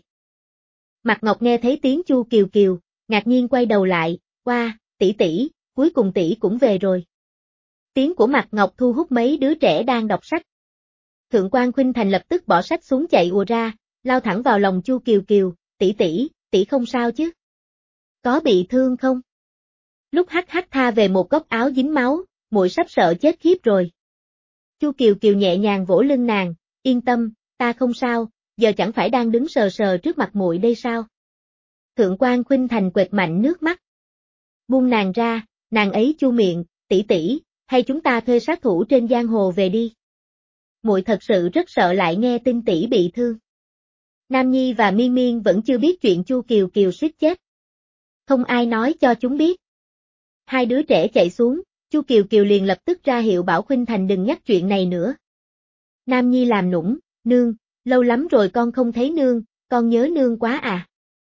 Mạc Ngọc nghe thấy tiếng Chu Kiều Kiều, ngạc nhiên quay đầu lại, "Wow, tỷ tỷ, cuối cùng tỷ cũng về rồi." Tiếng của Mạc Ngọc thu hút mấy đứa trẻ đang đọc sách. Thượng quan Khuynh Thành lập tức bỏ sách xuống chạy ùa ra, lao thẳng vào lòng Chu Kiều Kiều, "Tỷ tỷ, tỷ không sao chứ? Có bị thương không?" Lúc hắc hắc tha về một góc áo dính máu, muội sắp sợ chết khiếp rồi. Chu Kiều Kiều nhẹ nhàng vỗ lưng nàng, "Yên tâm, ta không sao, giờ chẳng phải đang đứng sờ sờ trước mặt muội đây sao?" Thượng quan Khuynh Thành quệt mạnh nước mắt. Buông nàng ra, nàng ấy chu miệng, "Tỷ tỷ, hay chúng ta thuê sát thủ trên giang hồ về đi. Muội thật sự rất sợ lại nghe tin tỷ bị thương." Nam Nhi và Miên Miên vẫn chưa biết chuyện Chu Kiều Kiều suýt chết. Không ai nói cho chúng biết. Hai đứa trẻ chạy xuống, Chu Kiều Kiều liền lập tức ra hiệu bảo Khuynh Thành đừng nhắc chuyện này nữa. Nam Nhi làm nũng, "Nương, lâu lắm rồi con không thấy nương, con nhớ nương quá à."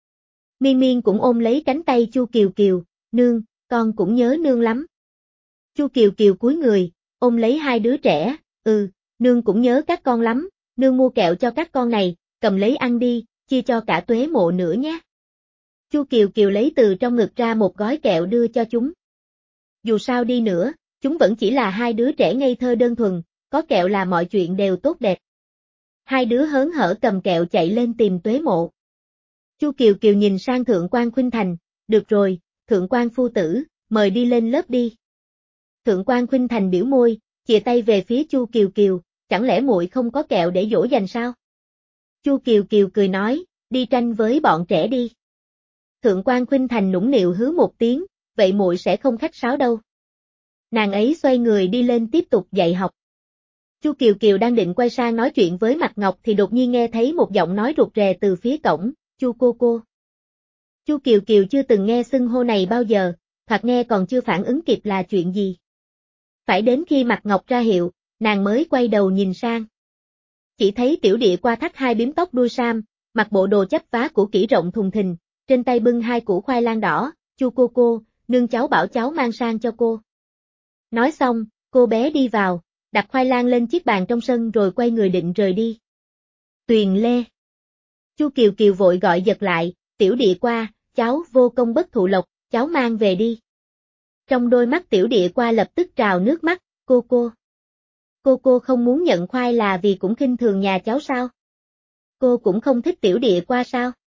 Miên Miên cũng ôm lấy cánh tay Chu Kiều Kiều, "Nương, con cũng nhớ nương lắm." Chu Kiều Kiều cúi người, ôm lấy hai đứa trẻ, "Ừ, nương cũng nhớ các con lắm, nương mua kẹo cho các con này, cầm lấy ăn đi, chia cho cả Tuế Mộ nữa nhé." Chu Kiều Kiều lấy từ trong ngực ra một gói kẹo đưa cho chúng. Dù sao đi nữa, chúng vẫn chỉ là hai đứa trẻ ngây thơ đơn thuần, có kẹo là mọi chuyện đều tốt đẹp. Hai đứa hớn hở cầm kẹo chạy lên tìm Tuế Mộ. Chu Kiều Kiều nhìn sang Thượng quan Khuynh Thành, "Được rồi, Thượng quan phu tử, mời đi lên lớp đi." Thượng quan Khuynh Thành biểu môi, chìa tay về phía Chu Kiều Kiều, "Chẳng lẽ muội không có kẹo để dỗ dành sao?" Chu Kiều Kiều cười nói, "Đi tranh với bọn trẻ đi." Thượng quan Khuynh Thành nũng nịu hứ một tiếng, "Vậy muội sẽ không khách sáo đâu." Nàng ấy xoay người đi lên tiếp tục dạy học. Chu Kiều Kiều đang định quay sang nói chuyện với Mạc Ngọc thì đột nhiên nghe thấy một giọng nói rụt rè từ phía cổng, "Chu cô cô." Chu Kiều Kiều chưa từng nghe xưng hô này bao giờ, thoạt nghe còn chưa phản ứng kịp là chuyện gì. Phải đến khi Mạc Ngọc ra hiệu, nàng mới quay đầu nhìn sang. Chỉ thấy tiểu địa qua thắt hai bím tóc đuôi sam, mặc bộ đồ chấp vá cũ kỹ rộng thùng thình, trên tay bưng hai củ khoai lang đỏ, "Chu cô cô, nương cháu bảo cháu mang sang cho cô." Nói xong, cô bé đi vào, đặt khoai lang lên chiếc bàn trong sân rồi quay người định rời đi. "Tuyền Lê." Chu Kiều Kiều vội gọi giật lại, "Tiểu địa qua, cháu vô công bất thụ lộc, cháu mang về đi." Trong đôi mắt tiểu địa qua lập tức trào nước mắt, "Cô cô. Cô cô không muốn nhận khoai là vì cũng khinh thường nhà cháu sao? Cô cũng không thích tiểu địa qua sao?"